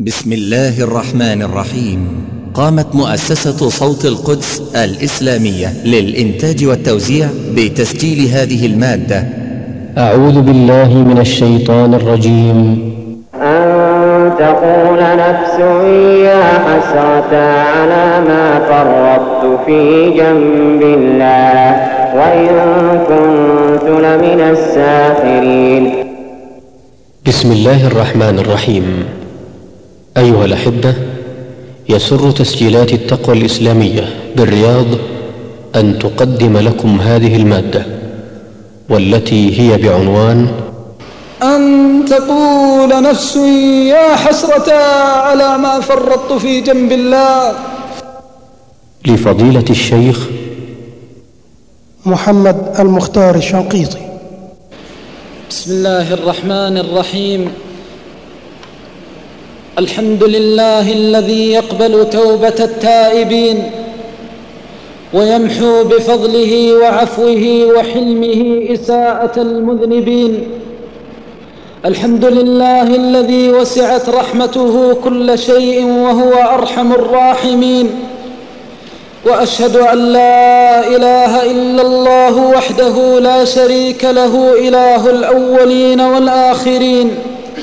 بسم الله الرحمن الرحيم. قامت مؤسسة صوت القدس الإسلامية للإنتاج والتوزيع بتسجيل هذه المادة. أعوذ بالله من الشيطان الرجيم. أن تقول نفس يا حسرة على ما فرطت في جنب الله وإن كنت لمن الساخرين. بسم الله الرحمن الرحيم. أيها الأحبة، يسر تسجيلات التقوى الإسلامية بالرياض أن تقدم لكم هذه المادة، والتي هي بعنوان أن تقول نفس يا حسرة على ما فرطت في جنب الله، لفضيلة الشيخ محمد المختار الشنقيطي. بسم الله الرحمن الرحيم. الحمد لله الذي يقبل توبة التائبين ويمحو بفضله وعفوه وحلمه إساءة المذنبين. الحمد لله الذي وسعت رحمته كل شيء وهو أرحم الراحمين. وأشهد أن لا إله إلا الله وحده لا شريك له إله الأولين والآخرين.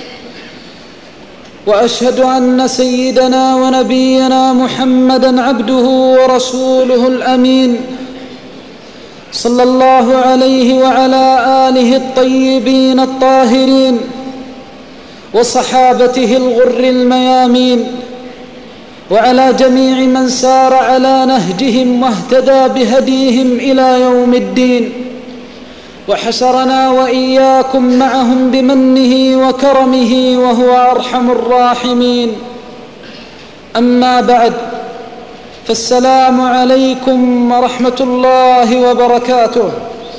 وأشهد أن سيدنا ونبينا محمدًا عبده ورسوله الأمين، صلى الله عليه وعلى آله الطيبين الطاهرين وصحابته الغر الميامين، وعلى جميع من سار على نهجهم واهتدى بهديهم إلى يوم الدين، وحشرنا وإياكم معهم بمنه وكرمه وهو أرحم الراحمين. أما بعد، فالسلام عليكم ورحمة الله وبركاته.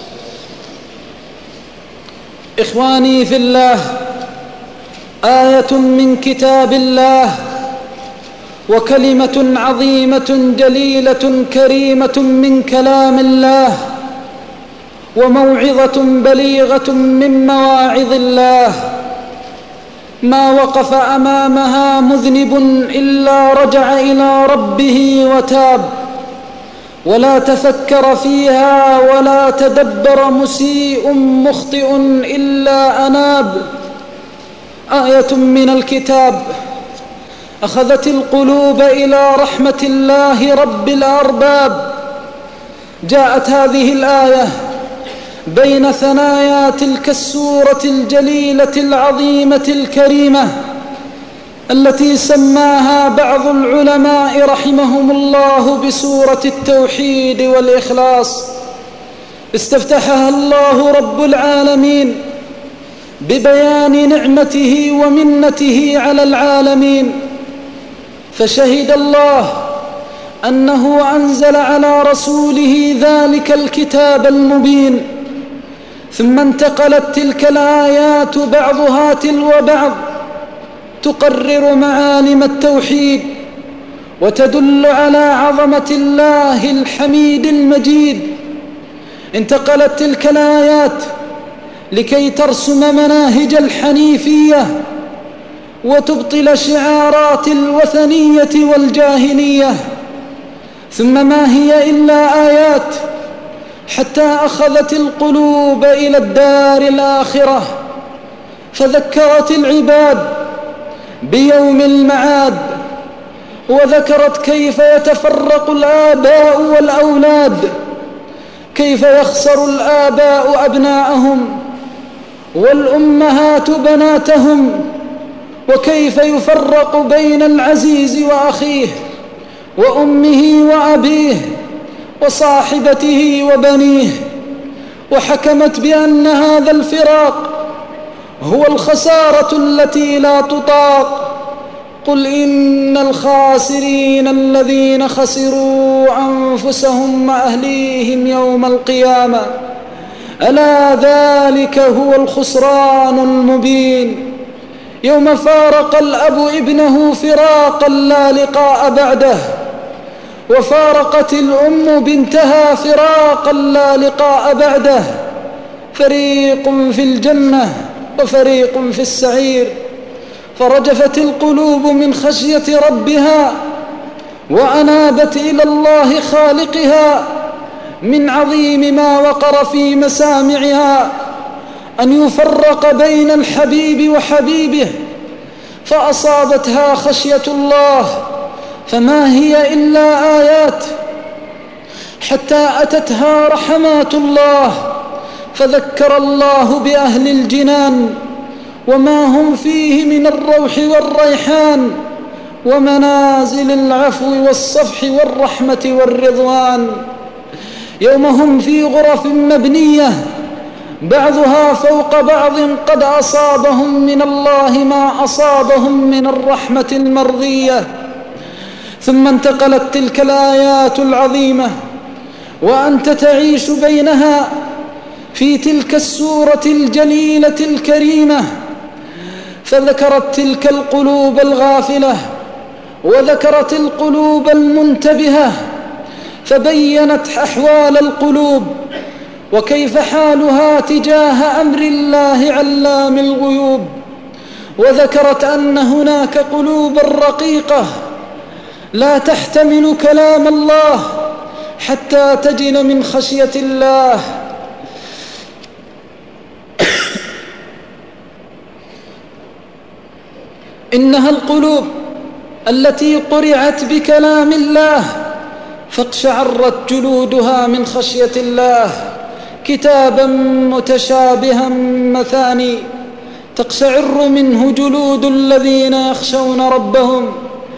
إخواني في الله، آية من كتاب الله وكلمة عظيمة جليلة كريمة من كلام الله وموعظة بليغة من مواعظ الله، ما وقف أمامها مذنب إلا رجع إلى ربه وتاب، ولا تفكر فيها ولا تدبر مسيء مخطئ إلا أناب. آية من الكتاب أخذت القلوب إلى رحمة الله رب الأرباب. جاءت هذه الآية بين ثنايا تلك السورة الجليلة العظيمة الكريمة التي سماها بعض العلماء رحمهم الله بسورة التوحيد والإخلاص. استفتحها الله رب العالمين ببيان نعمته ومنته على العالمين، فشهد الله أنه أنزل على رسوله ذلك الكتاب المبين، ثم انتقلت تلك الآيات بعضها تلو بعض تقرر معالم التوحيد وتدل على عظمة الله الحميد المجيد. انتقلت تلك الآيات لكي ترسم مناهج الحنيفية وتبطل شعارات الوثنية والجاهلية. ثم ما هي إلا آيات حتى أخذت القلوب إلى الدار الآخرة، فذكرت العباد بيوم المعاد، وذكرت كيف يتفرق الآباء والأولاد، كيف يخسر الآباء أبناءهم والأمهات بناتهم، وكيف يفرق بين العزيز وأخيه وأمه وأبيه وصاحبته وبنيه، وحكمت بأن هذا الفراق هو الخسارة التي لا تطاق. قل إن الخاسرين الذين خسروا أنفسهم وأهليهم يوم القيامة ألا ذلك هو الخسران المبين. يوم فارق الأب ابنه فراقا لا لقاء بعده، وفارقت الأم بنتها فراقا لا لقاء بعده، فريق في الجنة وفريق في السعير. فرجفت القلوب من خشية ربها وأنابت إلى الله خالقها من عظيم ما وقر في مسامعها أن يفرق بين الحبيب وحبيبه، فأصابتها خشية الله، فما هي إلا آيات حتى أتتها رحمات الله، فذكر الله بأهل الجنان وما هم فيه من الروح والريحان ومنازل العفو والصفح والرحمة والرضوان، يوم هم في غرف مبنية بعضها فوق بعض قد أصابهم من الله ما أصابهم من الرحمة المرضية. ثم انتقلت تلك الآيات العظيمة وأنت تعيش بينها في تلك السورة الجليلة الكريمة، فذكرت تلك القلوب الغافلة وذكرت القلوب المنتبهة، فبينت أحوال القلوب وكيف حالها تجاه أمر الله علام الغيوب، وذكرت أن هناك قلوبا رقيقة لا تحتمل كلام الله حتى تجن من خشية الله. إنها القلوب التي قرعت بكلام الله فاقشعرت جلودها من خشية الله، كتابا متشابها مثاني تقشعر منه جلود الذين يخشون ربهم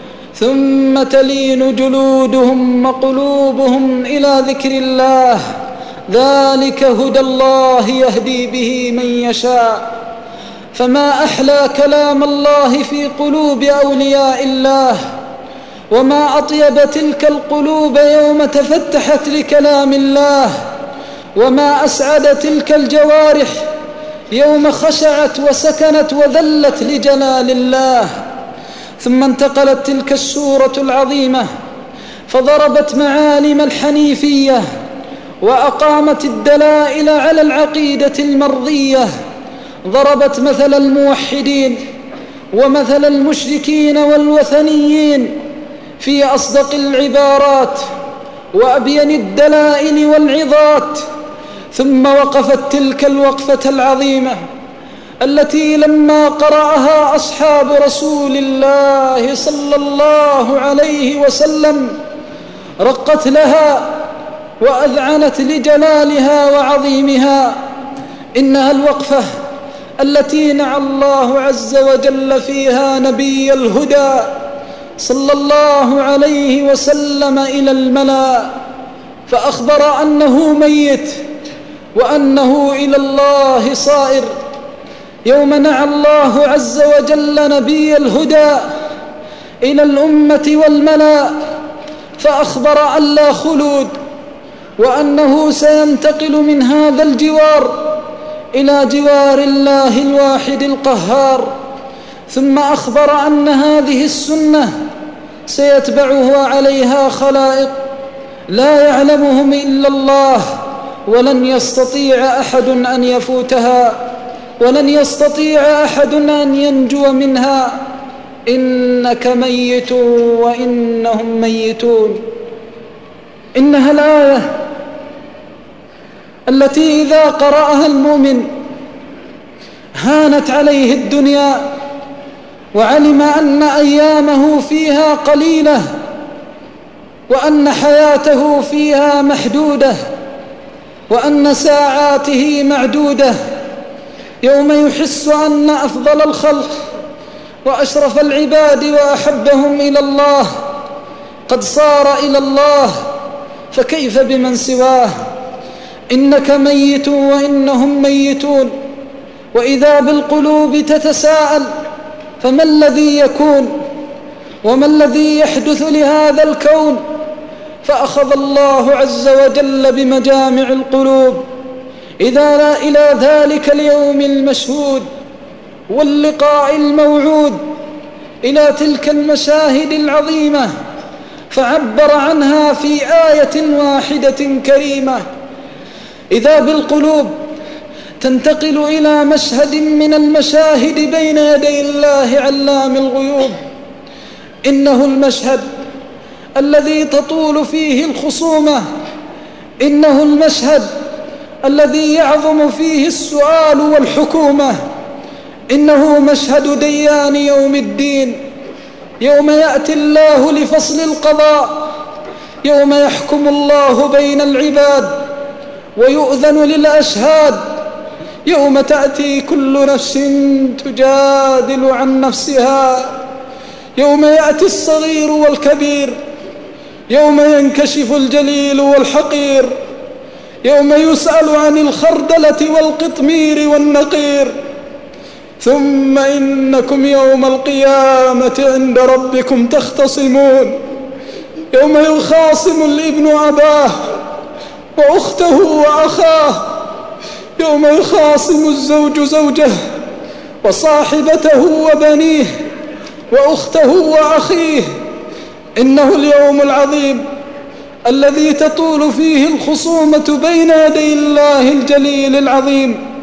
ثم تلين جلودهم وقلوبهم إلى ذكر الله، ذلك هدى الله يهدي به من يشاء. فما أحلى كلام الله في قلوب أولياء الله، وما أطيب تلك القلوب يوم تفتحت لكلام الله، وما أسعد تلك الجوارح يوم خشعت وسكنت وذلت لجلال الله. ثم انتقلت تلك السورة العظيمة فضربت معالم الحنيفية وأقامت الدلائل على العقيدة المرضية، ضربت مثل الموحدين ومثل المشركين والوثنيين في أصدق العبارات وأبين الدلائل والعظات. ثم وقفت تلك الوقفة العظيمة التي لما قرأها أصحاب رسول الله صلى الله عليه وسلم رقت لها وأذعنت لجلالها وعظيمها. إنها الوقفة التي نعى الله عز وجل فيها نبي الهدى صلى الله عليه وسلم إلى الملأ، فأخبر أنه ميت وأنه إلى الله صائر. يوم نعى الله عز وجل نبي الهدى إلى الأمة والملأ فأخبر أن لا خلود، وأنه سينتقل من هذا الجوار إلى جوار الله الواحد القهار. ثم أخبر أن هذه السنة سيتبعه عليها خلائق لا يعلمهم إلا الله، ولن يستطيع أحد أن يفوتها، ولن يستطيع أحد أن ينجو منها. إنك ميت وإنهم ميتون. إنها الآية التي إذا قرأها المؤمن هانت عليه الدنيا وعلم أن أيامه فيها قليلة وأن حياته فيها محدودة وأن ساعاته معدودة، يوم يحس أن أفضل الخلق وأشرف العباد وأحبهم إلى الله قد صار إلى الله، فكيف بمن سواه؟ إنك ميت وإنهم ميتون. وإذا بالقلوب تتساءل فما الذي يكون وما الذي يحدث لهذا الكون؟ فأخذ الله عز وجل بمجامع القلوب إلى ذلك اليوم المشهود واللقاء الموعود، إلى تلك المشاهد العظيمة، فعبر عنها في آية واحدة كريمة. إذا بالقلوب تنتقل إلى مشهد من المشاهد بين يدي الله علام الغيوب. إنه المشهد الذي تطول فيه الخصومة، إنه المشهد الذي يعظم فيه السؤال والحكومة، إنه مشهد ديان يوم الدين، يوم يأتي الله لفصل القضاء، يوم يحكم الله بين العباد ويؤذن للأشهاد، يوم تأتي كل نفس تجادل عن نفسها، يوم يأتي الصغير والكبير، يوم ينكشف الجليل والحقير، يوم يسأل عن الخردلة والقطمير والنقير. ثم إنكم يوم القيامة عند ربكم تختصمون، يوم يخاصم الابن أباه وأخته وأخاه، يوم يخاصم الزوج زوجه وصاحبته وبنيه وأخته وأخيه. إنه اليوم العظيم الذي تطول فيه الخصومة بين يدي الله الجليل العظيم.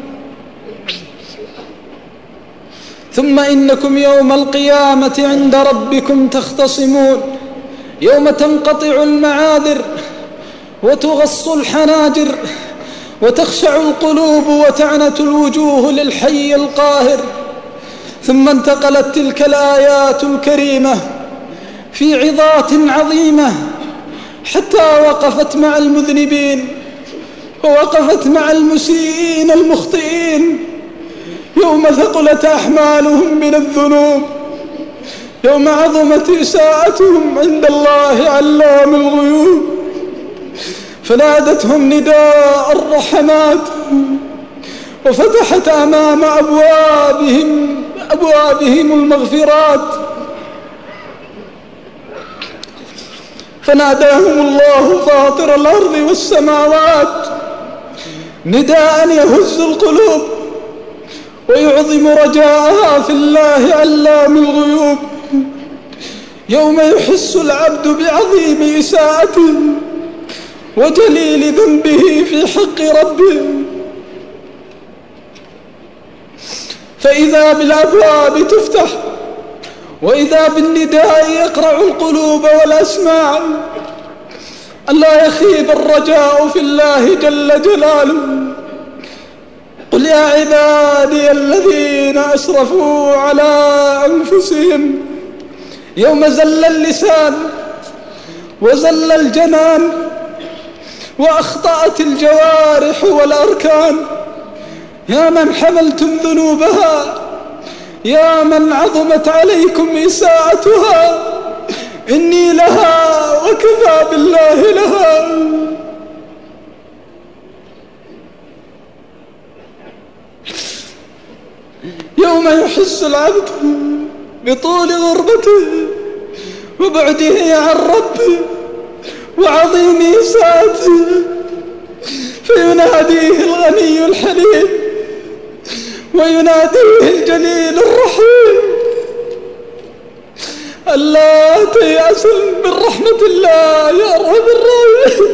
ثم إنكم يوم القيامة عند ربكم تختصمون، يوم تنقطع المعاذر وتغص الحناجر وتخشع القلوب وتعنت الوجوه للحي القاهر. ثم انتقلت تلك الآيات الكريمة في عظات عظيمة حتى وقفت مع المذنبين ووقفت مع المسيئين المخطئين، يوم ثقلت أحمالهم من الذنوب، يوم عظمت إساءتهم عند الله علام الغيوب، فنادتهم نداء الرحمات وفتحت أمام أبوابهم المغفرات، فناداهم الله فاطر الأرض والسماوات نداء يهز القلوب ويعظم رجاءها في الله علام الغيوب، يوم يحس العبد بعظيم إساءته وجليل ذنبه في حق ربه، فإذا بالأبواب تفتح وإذا بالنداء يقرع القلوب والأسماع، ألا يخيب الرجاء في الله جل جلاله. قل يا عبادي الذين أسرفوا على أنفسهم، يوم زل اللسان وزل الجنان وأخطأت الجوارح والأركان، يا من حملتم ذنوبها، يا من عظمت عليكم إساءتها، إني لها وكفى بالله لها. يوم يحس العبد بطول غربته وبعده عن ربه وعظيم إساءته، فيناديه الغني الحليم ويناديه الجليل الرحيم، ألا تيأس من رحمة الله يا أرحم الراحمين.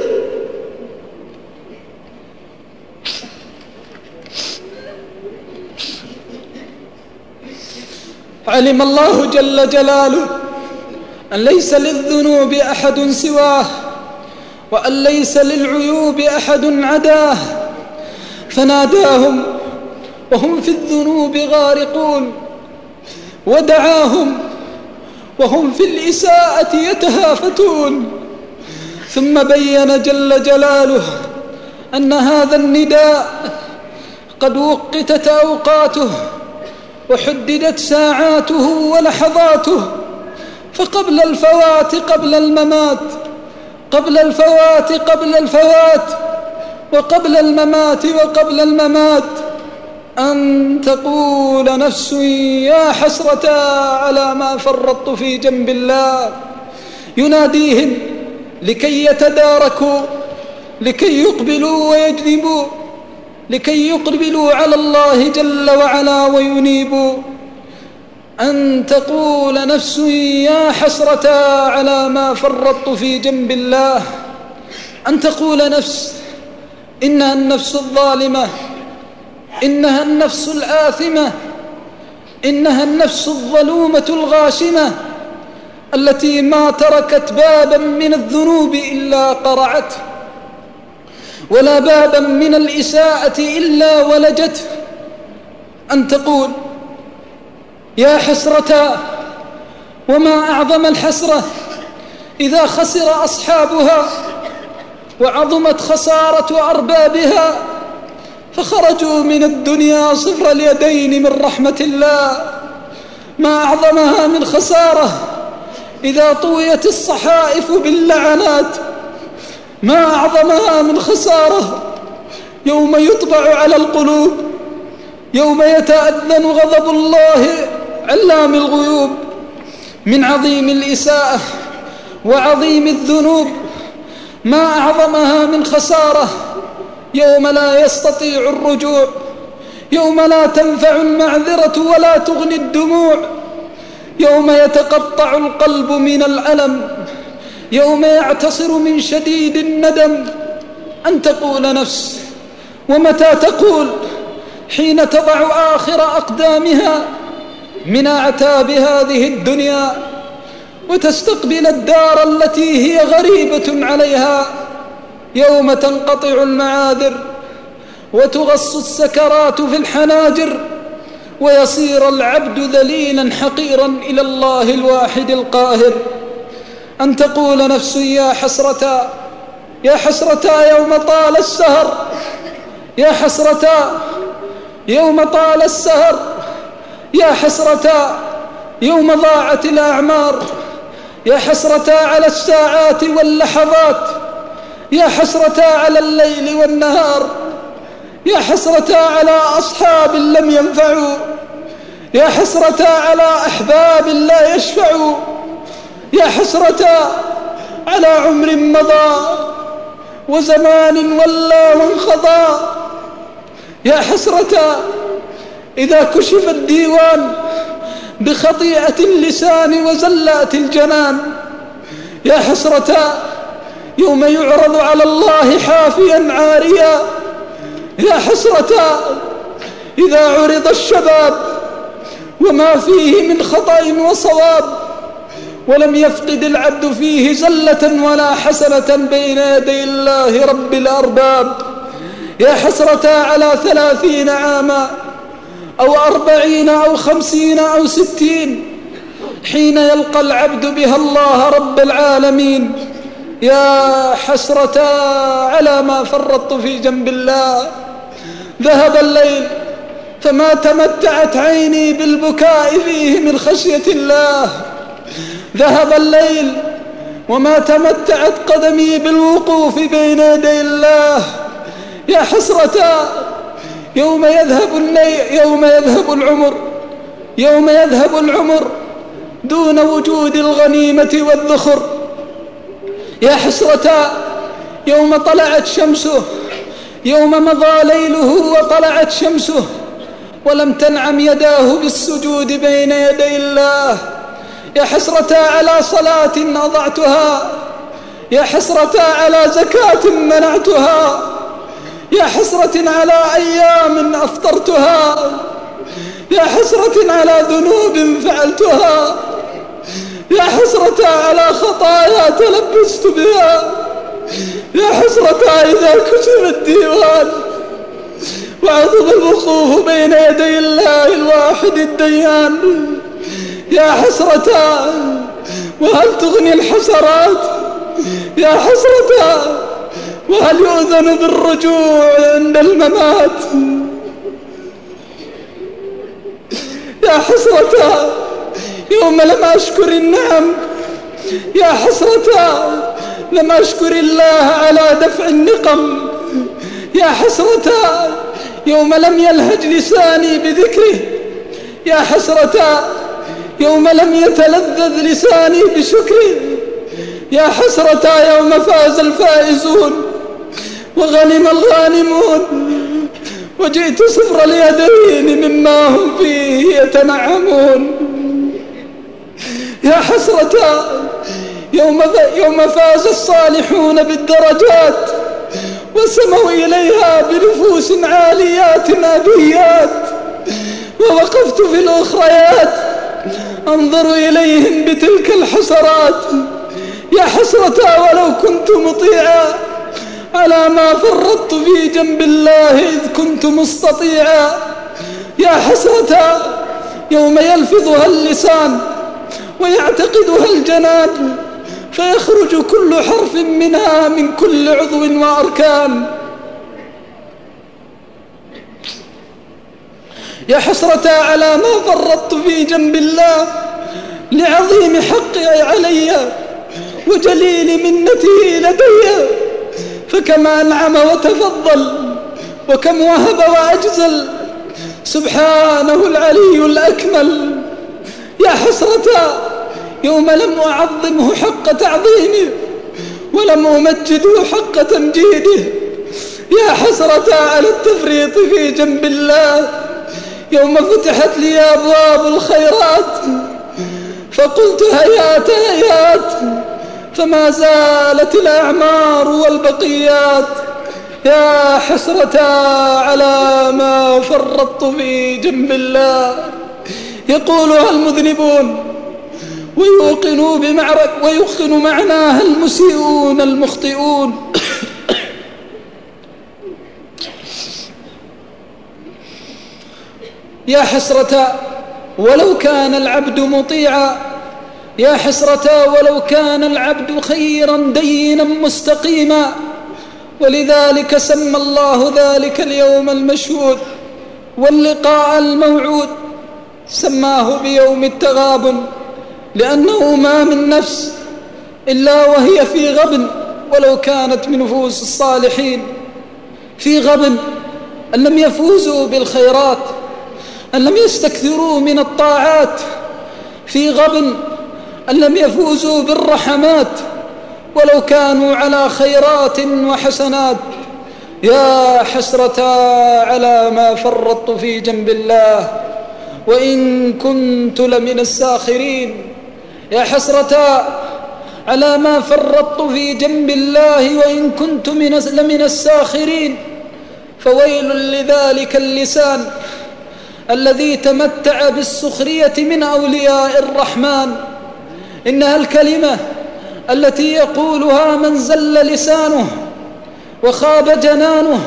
علم الله جل جلاله أن ليس للذنوب أحد سواه، وأن ليس للعيوب أحد عداه، فناداهم وهم في الذنوب غارقون، ودعاهم وهم في الإساءة يتهافتون، ثم بين جل جلاله أن هذا النداء قد وقتت أوقاته وحددت ساعاته ولحظاته، فقبل الفوات قبل الممات، قبل الفوات قبل الفوات، وقبل الممات وقبل الممات، أن تقول نفس يا حسرة على ما فرطت في جنب الله. يناديهم لكي يتداركوا، لكي يقبلوا ويجنبوا، لكي يقبلوا على الله جل وعلا وينيبوا. أن تقول نفس يا حسرة على ما فرطت في جنب الله، أن تقول نفس إنها النفس الظالمة إنها النفس الآثمة، إنها النفس الظلومة الغاشمة التي ما تركت بابا من الذنوب إلا قرعته، ولا بابا من الإساءة إلا ولجته. أن تقول يا حسرتا، وما أعظم الحسرة إذا خسر أصحابها وعظمت خسارة أربابها فخرجوا من الدنيا صفر اليدين من رحمة الله. ما أعظمها من خسارة إذا طويت الصحائف باللعنات. ما أعظمها من خسارة يوم يطبع على القلوب، يوم يتأذن غضب الله علام الغيوب. من عظيم الإساءة وعظيم الذنوب ما أعظمها من خسارة يوم لا يستطيع الرجوع، يوم لا تنفع المعذرة ولا تغني الدموع، يوم يتقطع القلب من الألم، يوم يعتصر من شديد الندم. أن تقول نفس، ومتى تقول؟ حين تضع آخر أقدامها من أعتاب هذه الدنيا وتستقبل الدار التي هي غريبة عليها، يوم تنقطع المعاذر وتغص السكرات في الحناجر ويصير العبد ذليلا حقيرا إلى الله الواحد القاهر. أن تقول نفس يا حسرتا، يا حسرتا يوم طال السهر، يا حسرتا يوم طال السهر، يا حسرتا يوم ضاعت الأعمار، يا حسرتا على الساعات واللحظات، يا حسرتا على الليل والنهار، يا حسرتا على أصحاب لم ينفعوا، يا حسرتا على أحباب لا يشفعوا، يا حسرتا على عمر مضى وزمان ولى وانخضى، يا حسرتا إذا كشف الديوان بخطيئة اللسان وزلات الجنان، يا حسرتا يوم يعرض على الله حافيا عاريا، يا حسرتا إذا عرض الشباب وما فيه من خطأ وصواب ولم يفقد العبد فيه زلة ولا حسنة بين يدي الله رب الأرباب، يا حسرتا على 30 عاما أو 40 أو 50 أو 60 حين يلقى العبد بها الله رب العالمين، يا حسرتا على ما فرطت في جنب الله. ذهب الليل فما تمتعت عيني بالبكاء فيه من خشية الله، ذهب الليل وما تمتعت قدمي بالوقوف بين يدي الله، يا حسرتا يوم يذهب العمر دون وجود الغنيمة والذخر، يا حسرتا يوم طلعت شمسه، يوم مضى ليله وطلعت شمسه ولم تنعم يداه بالسجود بين يدي الله، يا حسرتا على صلاة أضعتها، يا حسرتا على زكاة منعتها، يا حسرة على أيام أفطرتها، يا حسرة على ذنوب فعلتها، يا حسرة على خطايا تلبست بها، يا حسرة إذا كتب الديوان وعظم الوقوف بين يدي الله الواحد الديان، يا حسرة وهل تغني الحسرات، يا حسرة وهل يؤذن بالرجوع عند الممات، يا حسرة يوم لم أشكر النعم، يا حسرة لم أشكر الله على دفع النقم، يا حسرة يوم لم يلهج لساني بذكره، يا حسرة يوم لم يتلذذ لساني بشكره، يا حسرة يوم فاز الفائزون وغنم الغانمون وجئت صفر اليدين مما هم فيه يتنعمون، يا حسرة يوم فاز الصالحون بالدرجات وسموا إليها بنفوس عاليات أبيات، ووقفت في الأخريات أنظر إليهم بتلك الحسرات. يا حسرة ولو كنت مطيعا على ما فرطت في جنب الله إذ كنت مستطيعا. يا حسرة يوم يلفظها اللسان ويعتقدها الجنان، فيخرج كل حرف منها من كل عضو وأركان. يا حسرة على ما فرطت في جنب الله لعظيم حقه علي وجليل منته لدي، فكم أنعم وتفضل وكم وهب وأجزل، سبحانه العلي الأكمل. يا حسرة يوم لم أعظمه حق تعظيمه ولم أمجده حق تمجيده. يا حسرة على التفريط في جنب الله يوم فتحت لي أبواب الخيرات فقلت هيات هيات، فما زالت الأعمار والبقيات. يا حسرة على ما فرطت في جنب الله، يقولها المذنبون ويوقن معناها المسيئون المخطئون. يا حسرة ولو كان العبد مطيعا، يا حسرة ولو كان العبد خيرا دينا مستقيما. ولذلك سمى الله ذلك اليوم المشهود واللقاء الموعود سماه بيوم التغابن، لأنه ما من نفس إلا وهي في غبن ولو كانت من نفوس الصالحين، في غبن أن لم يفوزوا بالخيرات، أن لم يستكثروا من الطاعات، في غبن أن لم يفوزوا بالرحمات ولو كانوا على خيرات وحسنات. يا حسرة على ما فرطت في جنب الله وإن كنت لمن الساخرين. يا حسرة على ما فرطت في جنب الله وإن كنت لمن الساخرين. فويل لذلك اللسان الذي تمتع بالسخرية من أولياء الرحمن. إنها الكلمة التي يقولها من زل لسانه وخاب جنانه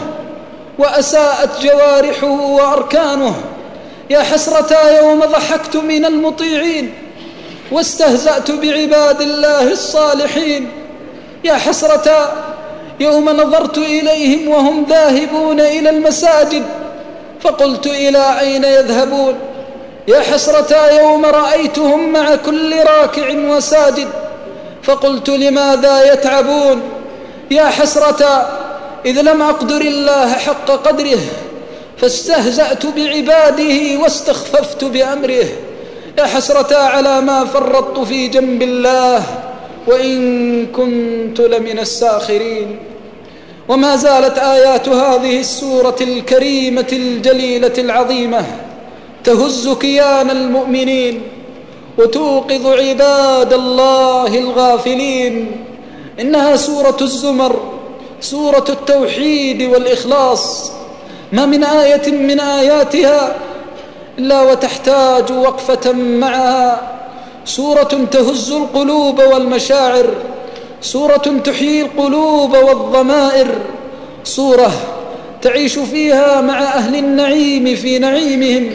وأساءت جوارحه وأركانه. يا حسرة يوم ضحكت من المطيعين واستهزأت بعباد الله الصالحين. يا حسرة يوم نظرت إليهم وهم ذاهبون إلى المساجد فقلت إلى أين يذهبون. يا حسرة يوم رأيتهم مع كل راكع وساجد فقلت لماذا يتعبون. يا حسرة إذ لم أقدر الله حق قدره فاستهزأت بعباده واستخففت بأمره. يا حسرة على ما فرطت في جنب الله وإن كنت لمن الساخرين. وما زالت آيات هذه السورة الكريمة الجليلة العظيمة تهز كيان المؤمنين وتوقظ عباد الله الغافلين. إنها سورة الزمر، سورة التوحيد والإخلاص. ما من آية من آياتها إلا وتحتاج وقفة معها. سورة تهز القلوب والمشاعر، سورة تحيي القلوب والضمائر، سورة تعيش فيها مع أهل النعيم في نعيمهم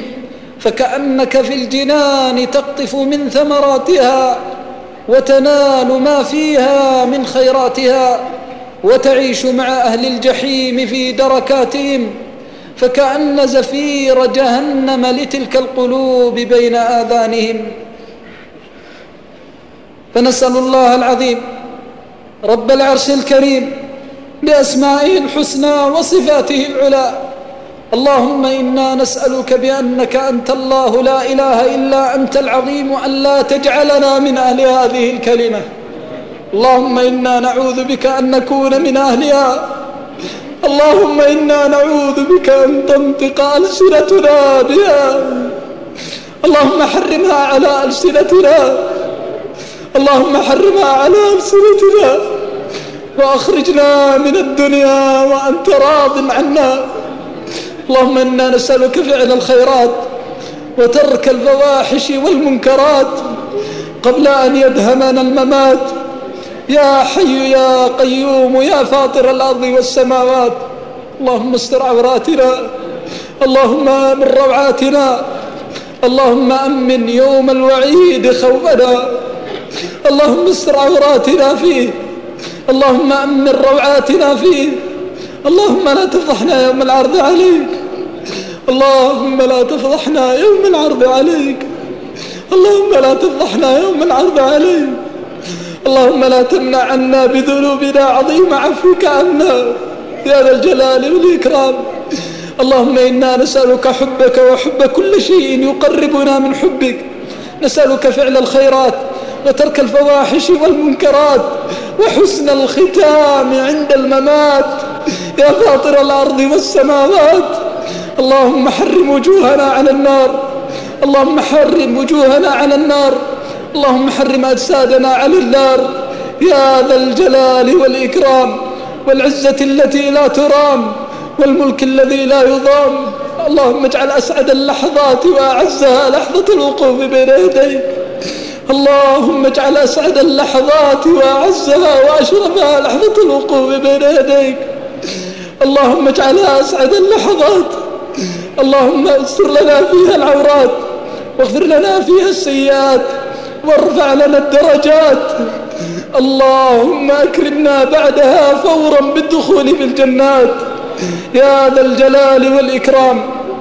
فكأنك في الجنان تقطف من ثمراتها وتنال ما فيها من خيراتها، وتعيش مع أهل الجحيم في دركاتهم فكأن زفير جهنم لتلك القلوب بين آذانهم. فنسأل الله العظيم رب العرش الكريم بأسمائه الحسنى وصفاته العلى، اللهم إنا نسألك بأنك أنت الله لا إله إلا أنت العظيم أن لا تجعلنا من أهل هذه الكلمة. اللهم إنا نعوذ بك أن نكون من أهلها. اللهم إنا نعوذ بك أن تنطق ألسنتنا بها. اللهم حرمها على ألسنتنا، اللهم حرمها على ألسنتنا. وأخرجنا من الدنيا وأنت راض عنا. اللهم إنا نسألك فعل الخيرات وترك الفواحش والمنكرات قبل أن يدهمنا الممات. يا حي يا قيوم يا فاطر الأرض والسماوات، اللهم استر عوراتنا، اللهم آمن روعاتنا، اللهم أمن يوم الوعيد خوفنا، اللهم استر عوراتنا فيه، اللهم أمن روعاتنا فيه، اللهم لا تفضحنا يوم العرض عليك، اللهم لا تفضحنا يوم العرض عليك، اللهم لا تفضحنا يوم العرض عليك، اللهم لا تمنع عنا بذنوبنا عظيم عفوك عنا يا ذا الجلال والإكرام. اللهم إنا نسألك حبك وحب كل شيء يقربنا من حبك، نسألك فعل الخيرات وترك الفواحش والمنكرات وحسن الختام عند الممات يا فاطر الأرض والسماوات. اللهم حرم وجوهنا على النار، اللهم حرم وجوهنا على النار، اللهم حرم أجسادنا على النار يا ذا الجلال والإكرام والعزة التي لا ترام والملك الذي لا يضام. اللهم اجعل أسعد اللحظات وأعزها لحظة الوقوف بين يديك، اللهم اجعل أسعد اللحظات وأعزها وأشرفها لحظة الوقوف بين يديك، اللهم اجعلها أسعد اللحظات، اللهم استر لنا فيها العورات واغفر لنا فيها السيئات وارفع لنا الدرجات، اللهم أكرمنا بعدها فورا بالدخول في الجنات يا ذا الجلال والإكرام.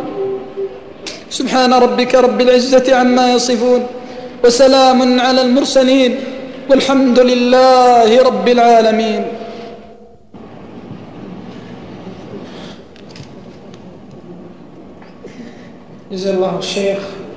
سبحان ربك رب العزة عما يصفون وسلام على المرسلين والحمد لله رب العالمين. جزا الله الشيخ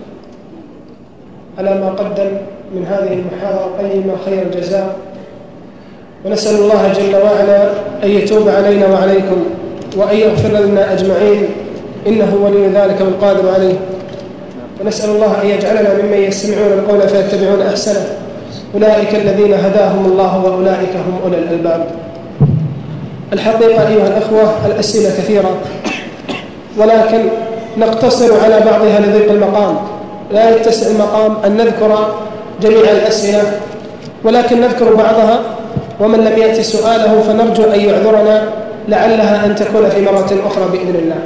على ما قدم من هذه المحاضرة القيمة خير الجزاء، ونسأل الله جل وعلا أن يتوب علينا وعليكم وأن يغفر لنا أجمعين، إنه ولي ذلك والقادر عليه. ونسأل الله أن يجعلنا ممن يستمعون القول فيتبعون أحسنه، أولئك الذين هداهم الله وأولئك هم أولي الألباب. الحقيقة أيها الأخوة الأسئلة كثيرة، ولكن نقتصر على بعضها لضيق المقام، لا يتسع المقام أن نذكر جميع الأسئلة، ولكن نذكر بعضها، ومن لم يأتي سؤاله فنرجو أن يعذرنا لعلها أن تكون في مرة أخرى بإذن الله.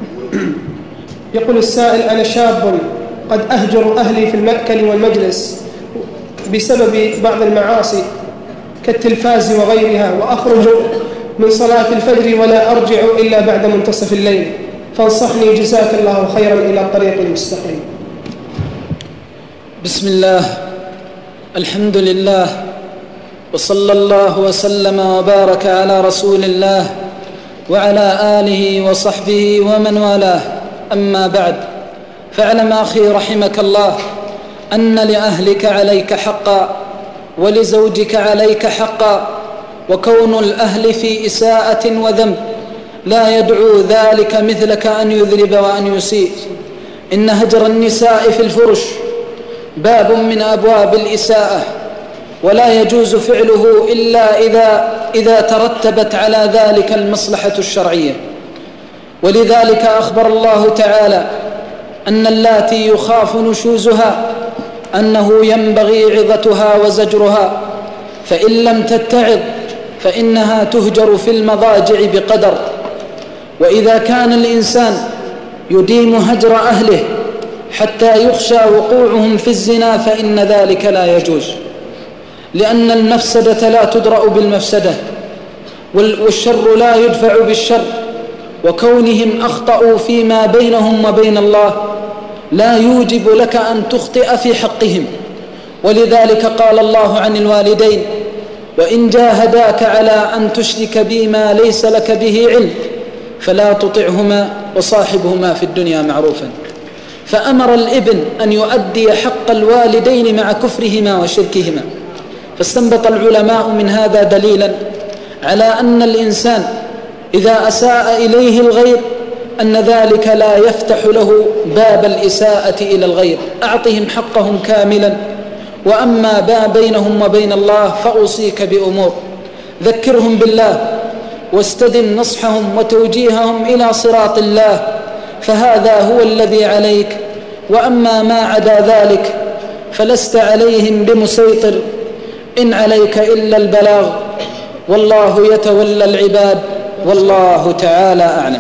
يقول السائل: أنا شاب قد أهجر أهلي في المأكل والمجلس بسبب بعض المعاصي كالتلفاز وغيرها، وأخرج من صلاة الفجر ولا أرجع إلا بعد منتصف الليل، فانصحني جزاك الله خيرا إلى الطريق المستقيم. بسم الله، الحمد لله، وصلى الله وسلم وبارك على رسول الله وعلى آله وصحبه ومن والاه، أما بعد، فاعلم أخي رحمك الله أن لأهلك عليك حقا ولزوجك عليك حقا، وكون الأهل في إساءة وذنب لا يدعو ذلك مثلك أن يذنب وأن يسيء. إن هجر النساء في الفرش باب من أبواب الإساءة، ولا يجوز فعله إلا إذا ترتبت على ذلك المصلحة الشرعية. ولذلك أخبر الله تعالى أن اللاتي يخاف نشوزها أنه ينبغي عظتها وزجرها، فإن لم تتعظ فإنها تهجر في المضاجع بقدر. وإذا كان الإنسان يديم هجر أهله حتى يخشى وقوعهم في الزنا فإن ذلك لا يجوز، لأن المفسدة لا تدرأ بالمفسدة، والشر لا يدفع بالشر، وكونهم أخطأوا فيما بينهم وبين الله لا يوجب لك أن تخطئ في حقهم. ولذلك قال الله عن الوالدين: وإن جاهداك على أن تشرك بي ما ليس لك به علم فلا تطعهما وصاحبهما في الدنيا معروفا. فأمر الابن أن يؤدي حق الوالدين مع كفرهما وشركهما. فاستنبط العلماء من هذا دليلا على أن الإنسان إذا أساء إليه الغير أن ذلك لا يفتح له باب الإساءة إلى الغير. أعطهم حقهم كاملا، وأما ما بينهم وبين الله فأوصيك بأمور. ذكرهم بالله واستدم نصحهم وتوجيههم إلى صراط الله، فهذا هو الذي عليك. وأما ما عدا ذلك فلست عليهم بمسيطر، إن عليك إلا البلاغ، والله يتولى العباد، والله تعالى أعلم.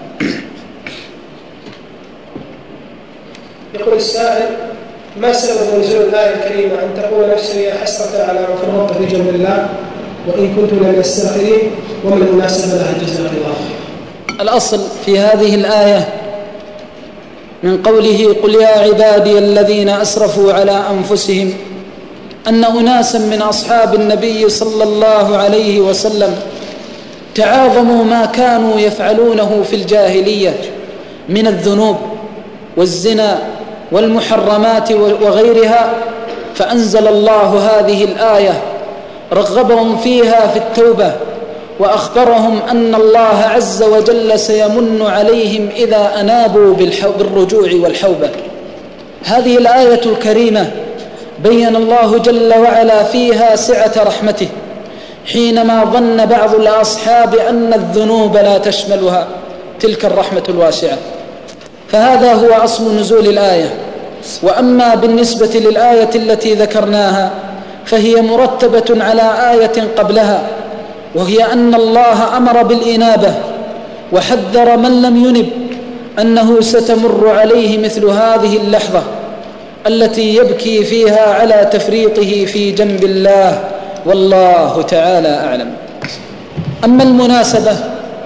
يقول السائل: ما سبب نزول الآية الكريمة أن تقول نفسي يا حسرة على ما فرطت في جنب الله وإن كنت لمن الساخرين، وما المناسبة لها جزاك الله؟ الأصل في هذه الآية من قوله: قل يا عبادي الذين أسرفوا على أنفسهم، أن أناسا من أصحاب النبي صلى الله عليه وسلم تعاظموا ما كانوا يفعلونه في الجاهلية من الذنوب والزنا والمحرمات وغيرها، فأنزل الله هذه الآية رغبهم فيها في التوبة، وأخبرهم أن الله عز وجل سيمن عليهم إذا أنابوا بالرجوع والحوبة. هذه الآية الكريمة بين الله جل وعلا فيها سعة رحمته حينما ظن بعض الأصحاب أن الذنوب لا تشملها تلك الرحمة الواسعة، فهذا هو أصل نزول الآية. وأما بالنسبة للآية التي ذكرناها فهي مرتبة على آية قبلها، وهي أن الله أمر بالإنابة وحذر من لم ينب أنه ستمر عليه مثل هذه اللحظة التي يبكي فيها على تفريطه في جنب الله، والله تعالى أعلم. أما المناسبة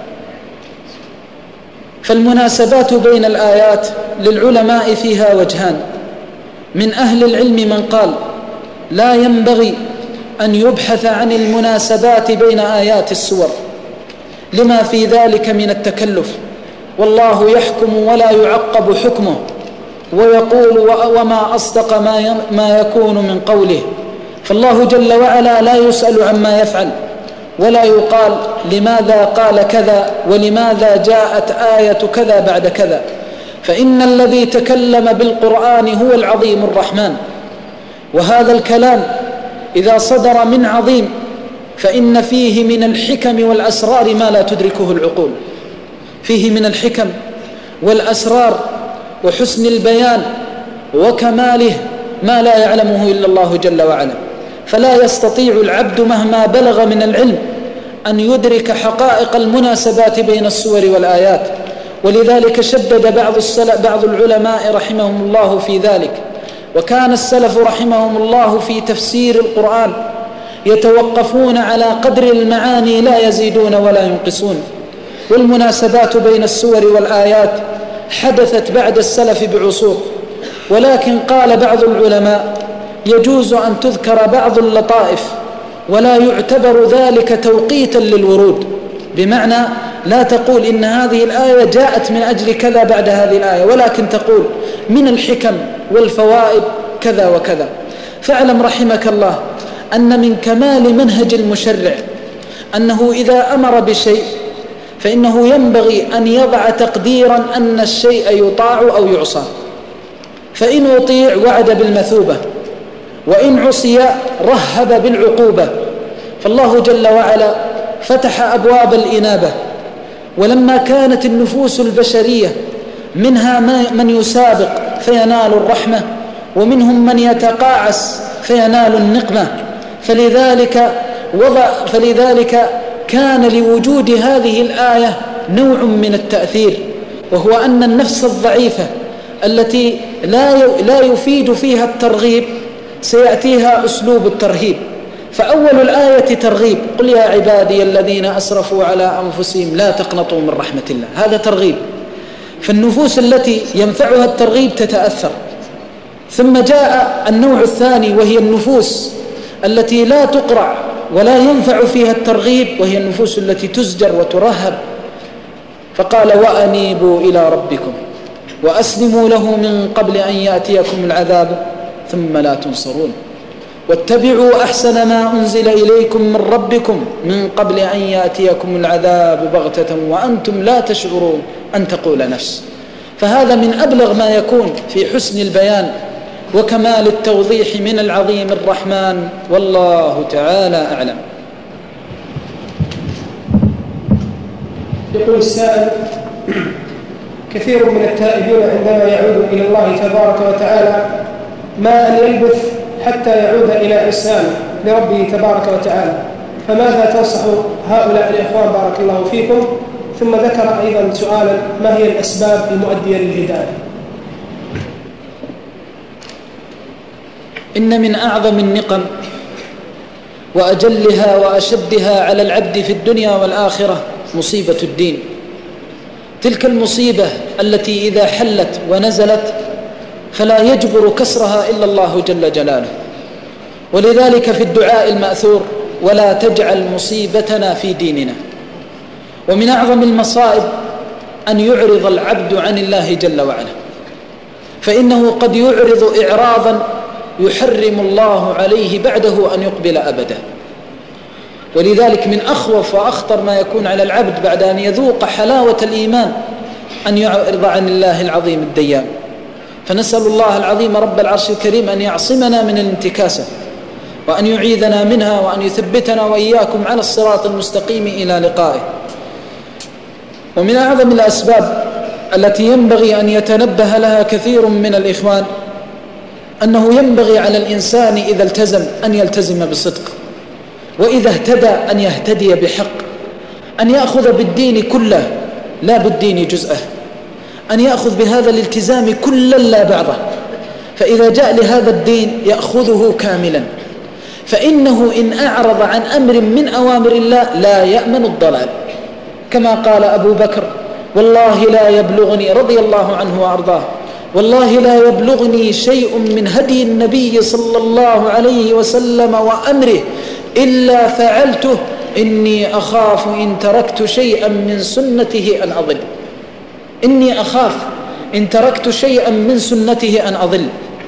فالمناسبات بين الآيات للعلماء فيها وجهان. من أهل العلم من قال لا ينبغي أن يبحث عن المناسبات بين آيات السور لما في ذلك من التكلف، والله يحكم ولا يعقب حكمه، ويقول وما أصدق ما يكون من قوله، فالله جل وعلا لا يسأل عما يفعل، ولا يقال لماذا قال كذا ولماذا جاءت آية كذا بعد كذا، فإن الذي تكلم بالقرآن هو العظيم الرحمن، وهذا الكلام إذا صدر من عظيم فإن فيه من الحكم والأسرار ما لا تدركه العقول، فيه من الحكم والأسرار وحسن البيان وكماله ما لا يعلمه إلا الله جل وعلا، فلا يستطيع العبد مهما بلغ من العلم أن يدرك حقائق المناسبات بين السور والآيات. ولذلك شدد بعض العلماء رحمهم الله في ذلك، وكان السلف رحمهم الله في تفسير القرآن يتوقفون على قدر المعاني لا يزيدون ولا ينقصون. والمناسبات بين السور والآيات حدثت بعد السلف بعصور، ولكن قال بعض العلماء يجوز أن تذكر بعض اللطائف ولا يعتبر ذلك توقيتا للورود، بمعنى لا تقول إن هذه الآية جاءت من أجل كذا بعد هذه الآية، ولكن تقول من الحكم والفوائد كذا وكذا. فاعلم رحمك الله أن من كمال منهج المشرع أنه إذا أمر بشيء فإنه ينبغي أن يضع تقديرا أن الشيء يطاع أو يعصى، فإن أطيع وعد بالمثوبة، وإن عصي رهب بالعقوبة. فالله جل وعلا فتح أبواب الإنابة، ولما كانت النفوس البشرية منها من يسابق فينال الرحمة، ومنهم من يتقاعس فينال النقمة، فلذلك كان لوجود هذه الآية نوع من التأثير، وهو أن النفس الضعيفة التي لا يفيد فيها الترغيب سيأتيها أسلوب الترهيب. فأول الآية ترغيب: قل يا عبادي الذين أسرفوا على أنفسهم لا تقنطوا من رحمة الله، هذا ترغيب. فالنفوس التي ينفعها الترغيب تتأثر. ثم جاء النوع الثاني وهي النفوس التي لا تقرع ولا ينفع فيها الترغيب، وهي النفوس التي تزجر وترهب. فقال: وأنيبوا إلى ربكم وأسلموا له من قبل أن يأتيكم العذاب ثم لا تنصرون، واتبعوا أحسن ما أنزل إليكم من ربكم من قبل أن يأتيكم العذاب بغتة وأنتم لا تشعرون أن تقول نفس. فهذا من أبلغ ما يكون في حسن البيان وكمال التوضيح من العظيم الرحمن، والله تعالى أعلم. يقول السائل: كثير من التائبين عندما يعود إلى الله تبارك وتعالى ما أن يلبث حتى يعود إلى عصيانه لربه تبارك وتعالى، فماذا تنصح هؤلاء الإخوان بارك الله فيكم؟ ثم ذكر أيضا سؤالا: ما هي الأسباب المؤدية للهداية؟ إن من أعظم النقم وأجلها وأشدها على العبد في الدنيا والآخرة مصيبة الدين. تلك المصيبة التي إذا حلت ونزلت فلا يجبر كسرها إلا الله جل جلاله. ولذلك في الدعاء المأثور: ولا تجعل مصيبتنا في ديننا. ومن أعظم المصائب أن يعرض العبد عن الله جل وعلا، فإنه قد يعرض إعراضا يحرم الله عليه بعده أن يقبل أبدا. ولذلك من أخوف وأخطر ما يكون على العبد بعد أن يذوق حلاوة الإيمان أن يعرض عن الله العظيم الديان. فنسأل الله العظيم رب العرش الكريم أن يعصمنا من الانتكاسة، وأن يعيذنا منها، وأن يثبتنا وإياكم على الصراط المستقيم إلى لقائه. ومن أعظم الأسباب التي ينبغي أن يتنبه لها كثير من الإخوان أنه ينبغي على الإنسان إذا التزم أن يلتزم بصدق، وإذا اهتدى أن يهتدي بحق، أن يأخذ بالدين كله لا بالدين جزءه، أن يأخذ بهذا الالتزام كلا لا بعضه، فإذا جاء لهذا الدين يأخذه كاملا، فإنه إن أعرض عن أمر من أوامر الله لا يأمن الضلال، كما قال أبو بكر: والله لا يبلغني رضي الله عنه وأرضاه، والله لا يبلغني شيء من هدي النبي صلى الله عليه وسلم وأمره إلا فعلته، إني أخاف إن تركت شيئا من سنته أن أضل. إني أخاف إن تركت شيئا من سنته أن أضل.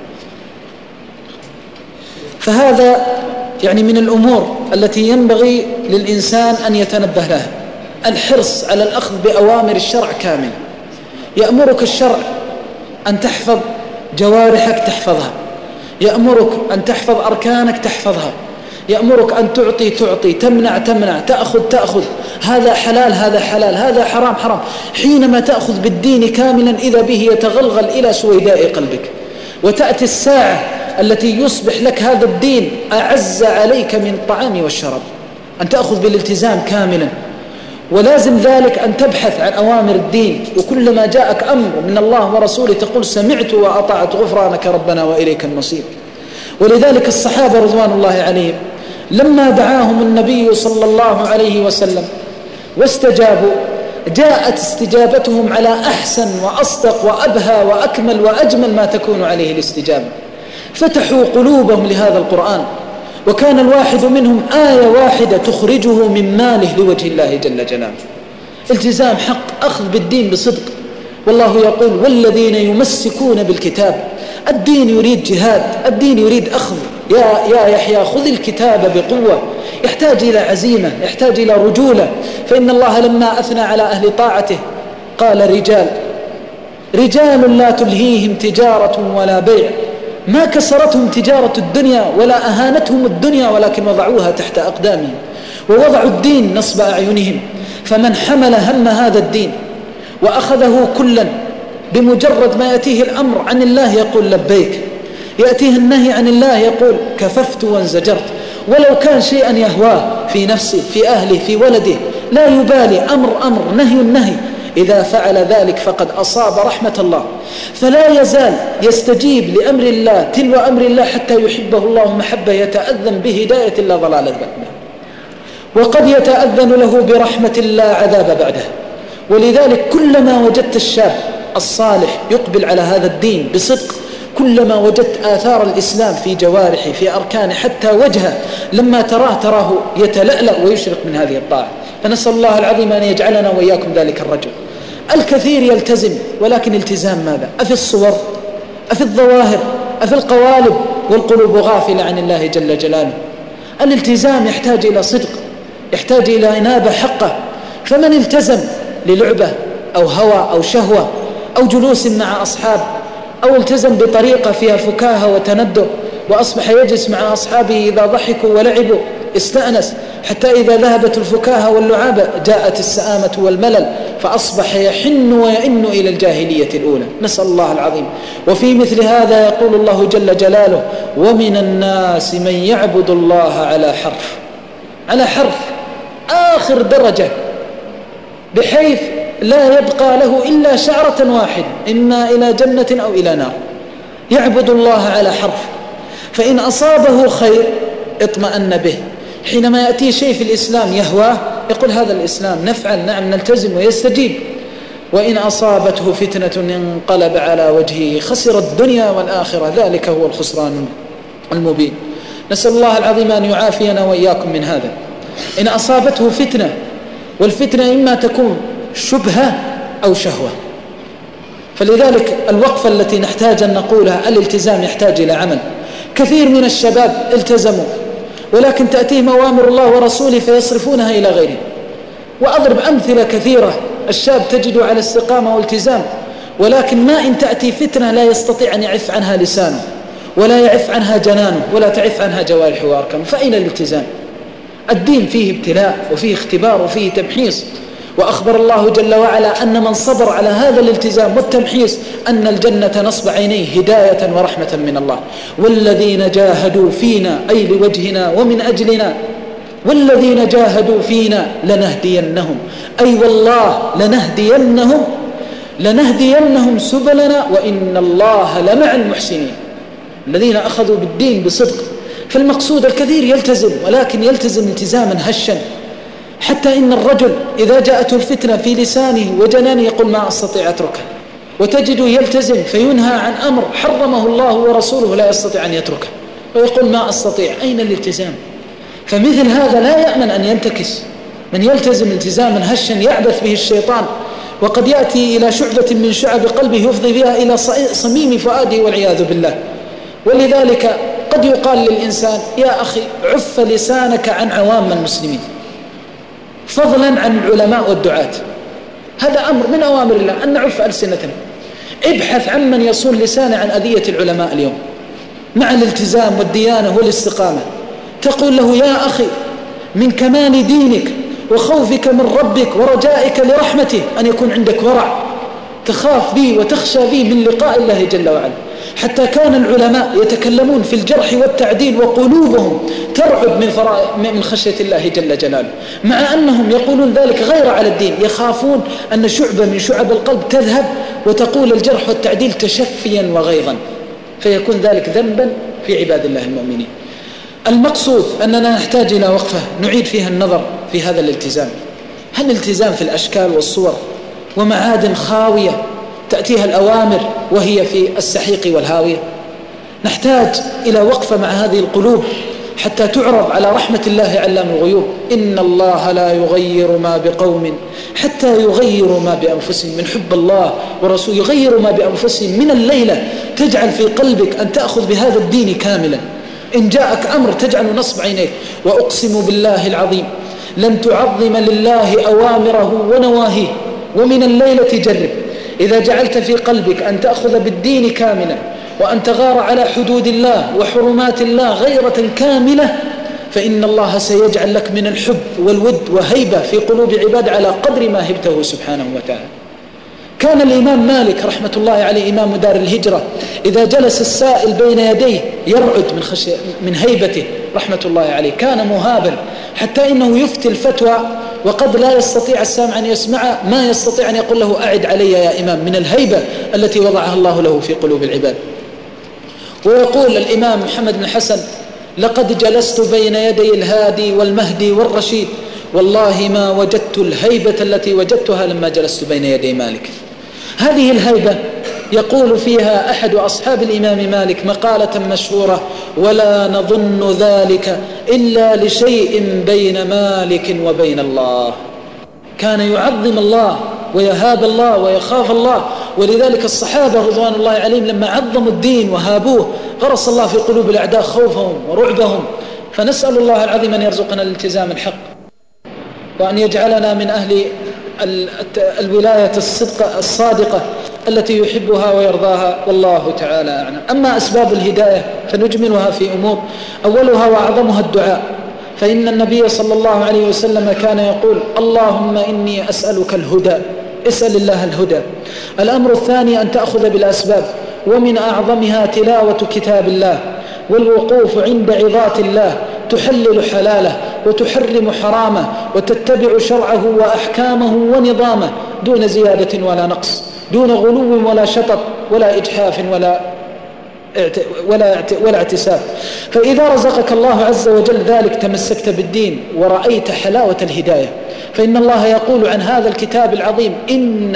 فهذا يعني من الأمور التي ينبغي للإنسان أن يتنبه لها، الحرص على الأخذ بأوامر الشرع كامل. يأمرك الشرع أن تحفظ جوارحك تحفظها، يأمرك أن تحفظ أركانك تحفظها، يأمرك أن تعطي تمنع تأخذ، هذا حلال هذا حلال، هذا حرام حرام. حينما تأخذ بالدين كاملا إذا به يتغلغل إلى سويداء قلبك، وتأتي الساعة التي يصبح لك هذا الدين أعز عليك من الطعام والشراب، أن تأخذ بالالتزام كاملا. ولازم ذلك أن تبحث عن أوامر الدين، وكلما جاءك أمر من الله ورسوله تقول: سمعت وأطعت، غفرانك ربنا وإليك المصير. ولذلك الصحابة رضوان الله عليهم لما دعاهم النبي صلى الله عليه وسلم واستجابوا، جاءت استجابتهم على أحسن وأصدق وأبهى وأكمل وأجمل ما تكون عليه الاستجابة، فتحوا قلوبهم لهذا القرآن، وكان الواحد منهم آية واحدة تخرجه من ماله لوجه الله جل جلاله. التزام حق، أخذ بالدين بصدق. والله يقول: والذين يمسكون بالكتاب. الدين يريد جهاد، الدين يريد أخذ. يا يحيى خذ الكتاب بقوة. يحتاج إلى عزيمة، يحتاج إلى رجولة. فإن الله لما أثنى على أهل طاعته قال: رجال لا تلهيهم تجارة ولا بيع، ما كسرتهم تجارة الدنيا ولا أهانتهم الدنيا، ولكن وضعوها تحت أقدامهم ووضعوا الدين نصب أعينهم. فمن حمل هم هذا الدين وأخذه كلا، بمجرد ما يأتيه الأمر عن الله يقول لبيك، يأتيه النهي عن الله يقول كففت وانزجرت، ولو كان شيئا يهواه في نفسه في أهله في ولده لا يبالي، أمر نهي. إذا فعل ذلك فقد أصاب رحمة الله، فلا يزال يستجيب لأمر الله تلو أمر الله حتى يحبه الله محبة يتأذن بهداية الله ضلالة بعده، وقد يتأذن له برحمة الله عذاب بعده. ولذلك كلما وجدت الشاب الصالح يقبل على هذا الدين بصدق، كلما وجدت آثار الإسلام في جوارحه في أركانه، حتى وجهه لما تراه يتلألأ ويشرق من هذه الطاعة. فنسأل الله العظيم أن يجعلنا وإياكم ذلك الرجل. الكثير يلتزم، ولكن التزام ماذا؟ أفي الصور، أفي الظواهر، أفي القوالب، والقلوب غافلة عن الله جل جلاله. الالتزام يحتاج إلى صدق، يحتاج إلى إنابة حقه. فمن التزم للعبة أو هوى أو شهوة أو جلوس مع أصحاب، أو التزم بطريقة فيها فكاهة وتندر، وأصبح يجلس مع أصحابه إذا ضحكوا ولعبوا استأنس، حتى إذا ذهبت الفكاهة واللعابة جاءت السآمة والملل، فأصبح يحن ويئن إلى الجاهلية الأولى. نسأل الله العظيم. وفي مثل هذا يقول الله جل جلاله: ومن الناس من يعبد الله على حرف آخر درجة، بحيث لا يبقى له إلا شعرة واحدة، إما إلى جنة أو إلى نار. يعبد الله على حرف، فإن أصابه خير اطمأن به، حينما يأتي شيء في الإسلام يهواه يقول هذا الإسلام، نفعل، نعم، نلتزم، ويستجيب. وإن أصابته فتنة انقلب على وجهه خسر الدنيا والآخرة، ذلك هو الخسران المبين. نسأل الله العظيم أن يعافينا وإياكم من هذا. إن أصابته فتنة، والفتنة إما تكون شبهة أو شهوة، فلذلك الوقفة التي نحتاج أن نقولها: الالتزام يحتاج إلى عمل. كثير من الشباب التزموا، ولكن تأتيهم أوامر الله ورسوله فيصرفونها إلى غيره. وأضرب أمثلة كثيرة، الشاب تجده على استقامة والتزام، ولكن ما إن تأتي فتنة لا يستطيع أن يعف عنها لسانه، ولا يعف عنها جنانه، ولا تعف عنها جوارحه وأركانه. فأين الالتزام؟ الدين فيه ابتلاء وفيه اختبار وفيه تمحيص، وأخبر الله جل وعلا أن من صبر على هذا الالتزام والتمحيص أن الجنة نصب عينيه هداية ورحمة من الله. والذين جاهدوا فينا، أي لوجهنا ومن أجلنا، والذين جاهدوا فينا لنهدينهم، أي والله لنهدينهم سبلنا وإن الله لمع المحسنين. الذين أخذوا بالدين بصدق. فالمقصود الكثير يلتزم، ولكن يلتزم التزاما هشا، حتى إن الرجل إذا جاءته الفتنة في لسانه وجنانه يقول ما أستطيع أتركه، وتجده يلتزم فينهى عن أمر حرمه الله ورسوله لا يستطيع أن يتركه، ويقول ما أستطيع. أين الالتزام؟ فمثل هذا لا يأمن أن ينتكس. من يلتزم التزاما هشا يعبث به الشيطان، وقد يأتي إلى شعبة من شعب قلبه يفضي بها إلى صميم فؤاده والعياذ بالله. ولذلك قد يقال للإنسان: يا أخي عف لسانك عن عوام المسلمين، فضلا عن العلماء والدعاة. هذا أمر من أوامر الله أن نعف ألسنتنا. ابحث عن من يصون لسانه عن أذية العلماء اليوم، مع الالتزام والديانة والاستقامة. تقول له: يا أخي من كمال دينك وخوفك من ربك ورجائك لرحمته أن يكون عندك ورع، تخاف به وتخشى به من لقاء الله جل وعلا. حتى كان العلماء يتكلمون في الجرح والتعديل وقلوبهم ترعب من خشية الله جل جلاله، مع أنهم يقولون ذلك غير على الدين، يخافون أن شعبة من شعب القلب تذهب وتقول الجرح والتعديل تشفيا وغيظا، فيكون ذلك ذنبا في عباد الله المؤمنين. المقصود أننا نحتاج إلى وقفة نعيد فيها النظر في هذا الالتزام. هل الالتزام في الأشكال والصور ومعادن خاوية تأتيها الأوامر وهي في السحيق والهاوية؟ نحتاج إلى وقفة مع هذه القلوب حتى تعرض على رحمة الله علام الغيوب. إن الله لا يغير ما بقوم حتى يغيروا ما بأنفسهم. من حب الله ورسوله يغيروا ما بأنفسهم. من الليلة تجعل في قلبك أن تأخذ بهذا الدين كاملا. إن جاءك أمر تجعل نصب عينيك. وأقسم بالله العظيم لن تعظم لله أوامره ونواهيه. ومن الليلة جرب إذا جعلت في قلبك أن تأخذ بالدين كاملا، وأن تغار على حدود الله وحرمات الله غيرة كاملة، فإن الله سيجعل لك من الحب والود وهيبة في قلوب عباد على قدر ما هبته سبحانه وتعالى. كان الإمام مالك رحمة الله عليه إمام دار الهجرة إذا جلس السائل بين يديه يرعد من هيبته رحمة الله عليه. كان مهابا حتى إنه يفتي الفتوى وقد لا يستطيع السامع أن يسمع، ما يستطيع أن يقول له أعد علي يا إمام، من الهيبة التي وضعها الله له في قلوب العباد. ويقول الإمام محمد بن حسن: لقد جلست بين يدي الهادي والمهدي والرشيد، والله ما وجدت الهيبة التي وجدتها لما جلست بين يدي مالك. هذه الهيبة يقول فيها أحد أصحاب الإمام مالك مقالة مشهورة: ولا نظن ذلك إلا لشيء بين مالك وبين الله. كان يعظم الله ويهاب الله ويخاف الله. ولذلك الصحابة رضوان الله عليهم لما عظموا الدين وهابوه غرس الله في قلوب الأعداء خوفهم ورعبهم. فنسأل الله العظيم أن يرزقنا الالتزام الحق، وأن يجعلنا من أهل الولاية الصادقة التي يحبها ويرضاها، والله تعالى أعلم. أما أسباب الهداية فنجملها في أمور، أولها وأعظمها الدعاء، فإن النبي صلى الله عليه وسلم كان يقول: اللهم إني أسألك الهدى. اسأل الله الهدى. الأمر الثاني أن تأخذ بالأسباب، ومن أعظمها تلاوة كتاب الله والوقوف عند عظات الله تحلل حلاله وتحرم حرامه وتتبع شرعه وأحكامه ونظامه دون زيادة ولا نقص، دون غلو ولا شطط ولا إجحاف ولا اعتساب. فإذا رزقك الله عز وجل ذلك تمسكت بالدين ورأيت حلاوة الهداية. فإن الله يقول عن هذا الكتاب العظيم: إن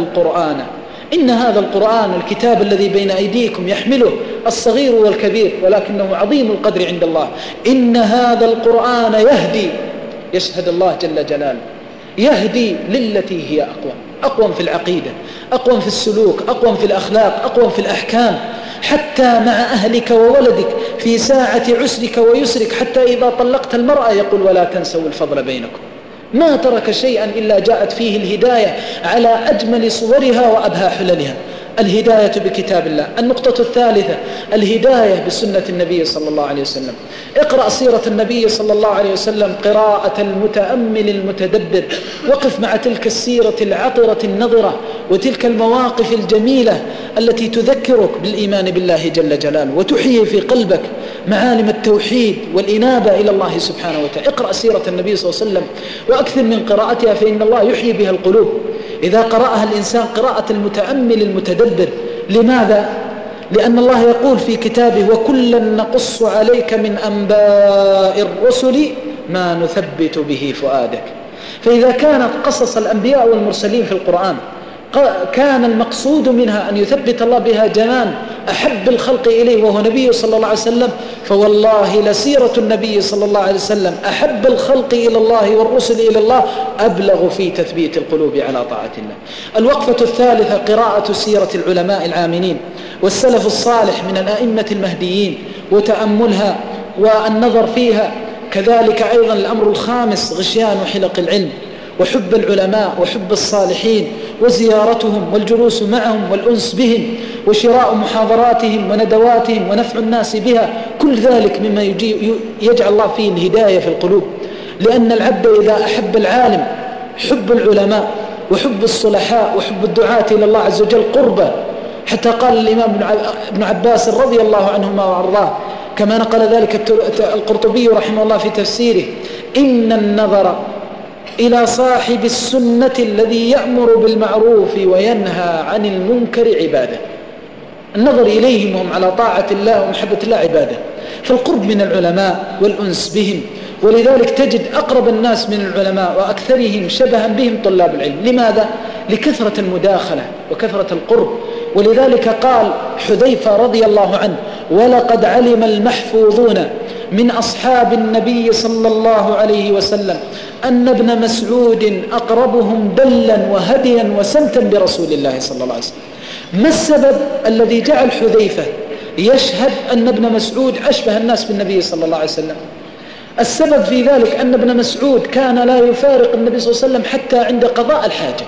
هذا القرآن الكتاب الذي بين أيديكم يحمله الصغير والكبير ولكنه عظيم القدر عند الله. إن هذا القرآن يهدي، يشهد الله جل جلاله، يهدي للتي هي أقوم في العقيدة، أقوم في السلوك، أقوم في الأخلاق، أقوم في الأحكام، حتى مع أهلك وولدك في ساعة عسرك ويسرك، حتى إذا طلقت المرأة يقول: ولا تنسوا الفضل بينكم. ما ترك شيئا إلا جاءت فيه الهداية على أجمل صورها وأبهى حللها. الهداية بكتاب الله. النقطة الثالثة الهداية بسنة النبي صلى الله عليه وسلم. اقرأ سيرة النبي صلى الله عليه وسلم قراءة المتأمل المتدبر. وقف مع تلك السيرة العطرة النظرة وتلك المواقف الجميلة التي تذكرك بالإيمان بالله جل جلاله وتحيي في قلبك معالم التوحيد والإنابة إلى الله سبحانه وتعالى. اقرأ سيرة النبي صلى الله عليه وسلم وأكثر من قراءتها، فإن الله يحيي بها القلوب إذا قرأها الإنسان قراءة المتأمل المتدبر. لماذا؟ لأن الله يقول في كتابه: وكلا نقص عليك من أنباء الرسل ما نثبت به فؤادك. فإذا كانت قصص الأنبياء والمرسلين في القرآن كان المقصود منها أن يثبت الله بها جنان أحب الخلق إليه وهو نبيه صلى الله عليه وسلم، فوالله لسيرة النبي صلى الله عليه وسلم أحب الخلق إلى الله والرسل إلى الله أبلغ في تثبيت القلوب على طاعة الله. الوقفة الثالثة قراءة سيرة العلماء العاملين والسلف الصالح من الأئمة المهديين وتأملها والنظر فيها. كذلك أيضا الأمر الخامس غشيان حلق العلم وحب العلماء وحب الصالحين وزيارتهم والجلوس معهم والأنس بهم وشراء محاضراتهم وندواتهم ونفع الناس بها. كل ذلك مما يجعل الله فيه الهداية في القلوب. لأن العبد إذا أحب العالم حب العلماء وحب الصلحاء وحب الدعاة إلى الله عز وجل قربة، حتى قال الإمام ابن عباس رضي الله عنهما وأرضاه كما نقل ذلك القرطبي رحمه الله في تفسيره: إن النظر إلى صاحب السنة الذي يأمر بالمعروف وينهى عن المنكر عبادة. النظر إليهم وهم على طاعة الله ومحبة الله عبادة. فالقرب من العلماء والأنس بهم، ولذلك تجد أقرب الناس من العلماء وأكثرهم شبها بهم طلاب العلم. لماذا؟ لكثرة المداخلة وكثرة القرب. ولذلك قال حذيفة رضي الله عنه: ولقد علم المحفوظون من أصحاب النبي صلى الله عليه وسلم أن ابن مسعود أقربهم دلا وهديا وسمتا برسول الله صلى الله عليه وسلم. ما السبب الذي جعل حذيفة يشهد أن ابن مسعود أشبه الناس بالنبي صلى الله عليه وسلم؟ السبب في ذلك أن ابن مسعود كان لا يفارق النبي صلى الله عليه وسلم حتى عند قضاء الحاجة،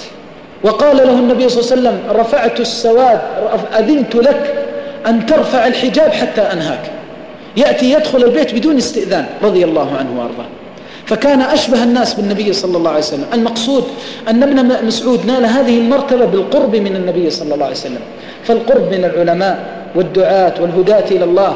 وقال له النبي صلى الله عليه وسلم: رفعت السواد، أذنت لك أن ترفع الحجاب حتى أنهاك. يأتي يدخل البيت بدون استئذان رضي الله عنه وارضاه. فكان أشبه الناس بالنبي صلى الله عليه وسلم. المقصود أن ابن مسعود نال هذه المرتبة بالقرب من النبي صلى الله عليه وسلم. فالقرب من العلماء والدعاة والهداة إلى الله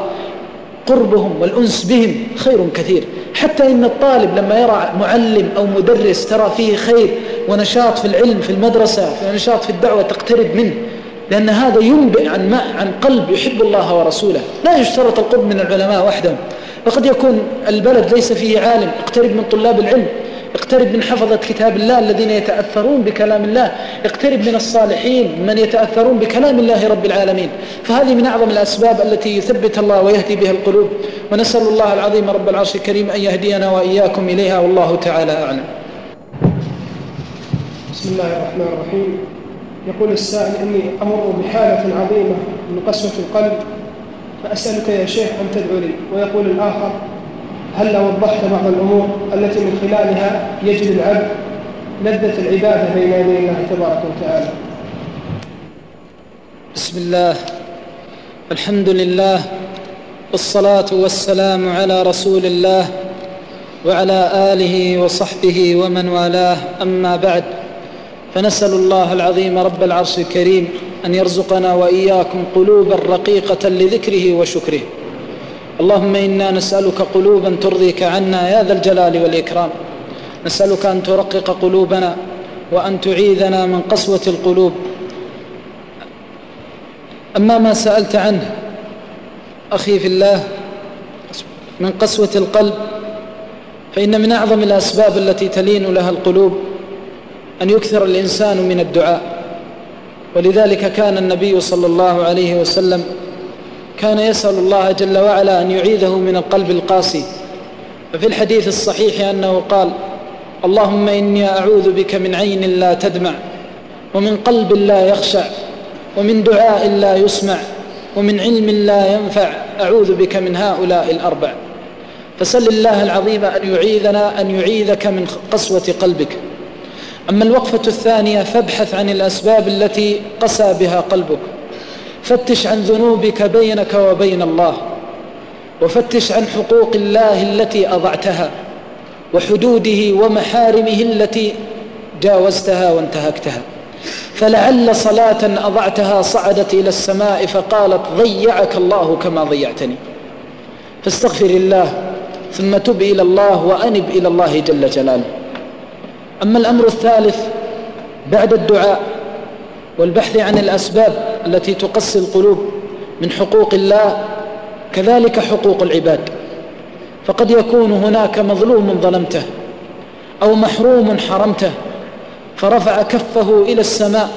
قربهم والأنس بهم خير كثير. حتى إن الطالب لما يرى معلم أو مدرس ترى فيه خير ونشاط في العلم في المدرسة ونشاط في الدعوة تقترب منه، لأن هذا ينبئ عن قلب يحب الله ورسوله. لا يشترط القرب من العلماء وحدهم، فقد يكون البلد ليس فيه عالم، اقترب من طلاب العلم، اقترب من حفظة كتاب الله الذين يتأثرون بكلام الله، اقترب من الصالحين من يتأثرون بكلام الله رب العالمين. فهذه من أعظم الأسباب التي يثبت الله ويهدي بها القلوب، ونسأل الله العظيم رب العرش الكريم أن يهدينا وإياكم إليها، والله تعالى أعلم. بسم الله الرحمن الرحيم. يقول السائل: إني أمر بحالة عظيمة من قسوة القلب، فأسألك يا شيخ أن تدعو لي. ويقول الآخر: هل وضحت بعض الأمور التي من خلالها يجد العبد لذة العبادة بين يدي الله تبارك وتعالى؟ بسم الله، الحمد لله، والصلاة والسلام على رسول الله وعلى آله وصحبه ومن والاه، أما بعد، فنسأل الله العظيم رب العرش الكريم أن يرزقنا وإياكم قلوبا رقيقة لذكره وشكره. اللهم إنا نسألك قلوبا ترضيك عنا يا ذا الجلال والإكرام. نسألك أن ترقق قلوبنا وأن تعيذنا من قسوة القلوب. أما ما سألت عنه أخي في الله من قسوة القلب، فإن من أعظم الأسباب التي تلين لها القلوب أن يكثر الإنسان من الدعاء. ولذلك كان النبي صلى الله عليه وسلم كان يسأل الله جل وعلا أن يعيذه من القلب القاسي. ففي الحديث الصحيح أنه قال: اللهم إني أعوذ بك من عين لا تدمع، ومن قلب لا يخشع، ومن دعاء لا يسمع، ومن علم لا ينفع، أعوذ بك من هؤلاء الأربع. فسل الله العظيم أن يعيذك من قسوة قلبك. أما الوقفة الثانية، فابحث عن الأسباب التي قسى بها قلبك. فتش عن ذنوبك بينك وبين الله، وفتش عن حقوق الله التي أضعتها، وحدوده ومحارمه التي جاوزتها وانتهكتها. فلعل صلاة أضعتها صعدت إلى السماء فقالت: ضيعك الله كما ضيعتني. فاستغفر الله، ثم تب إلى الله وأنب إلى الله جل جلاله. أما الأمر الثالث بعد الدعاء والبحث عن الأسباب التي تقسي القلوب من حقوق الله، كذلك حقوق العباد. فقد يكون هناك مظلوم ظلمته، أو محروم حرمته، فرفع كفه إلى السماء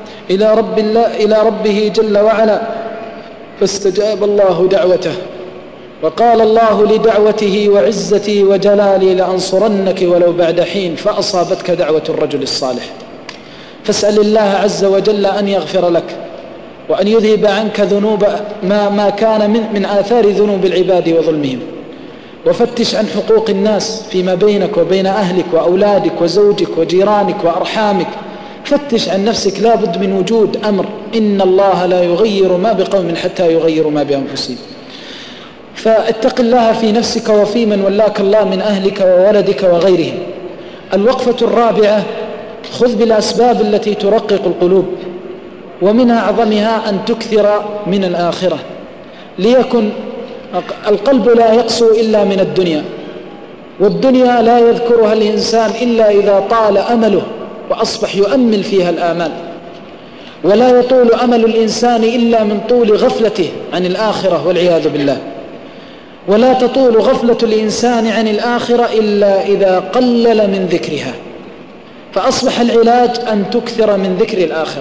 إلى ربه جل وعلا، فاستجاب الله دعوته، وقال الله لدعوته: وعزتي وجلالي لأنصرنك ولو بعد حين، فأصابتك دعوة الرجل الصالح. فاسأل الله عز وجل أن يغفر لك، وأن يذهب عنك ذنوب ما كان من آثار ذنوب العباد وظلمهم. وفتش عن حقوق الناس فيما بينك وبين أهلك وأولادك وزوجك وجيرانك وأرحامك. فتش عن نفسك، لا بد من وجود أمر: إن الله لا يغير ما بقوم حتى يغيروا ما بأنفسهم. فاتق الله في نفسك وفي من ولاك الله من أهلك وولدك وغيرهم. الوقفة الرابعة، خذ بالأسباب التي ترقق القلوب، ومن أعظمها أن تكثر من الآخرة. ليكن القلب لا يقسو إلا من الدنيا، والدنيا لا يذكرها الإنسان إلا إذا طال أمله وأصبح يؤمل فيها الآمال. ولا يطول أمل الإنسان إلا من طول غفلته عن الآخرة والعياذ بالله. ولا تطول غفلة الإنسان عن الآخرة إلا إذا قلل من ذكرها. فأصبح العلاج أن تكثر من ذكر الآخرة.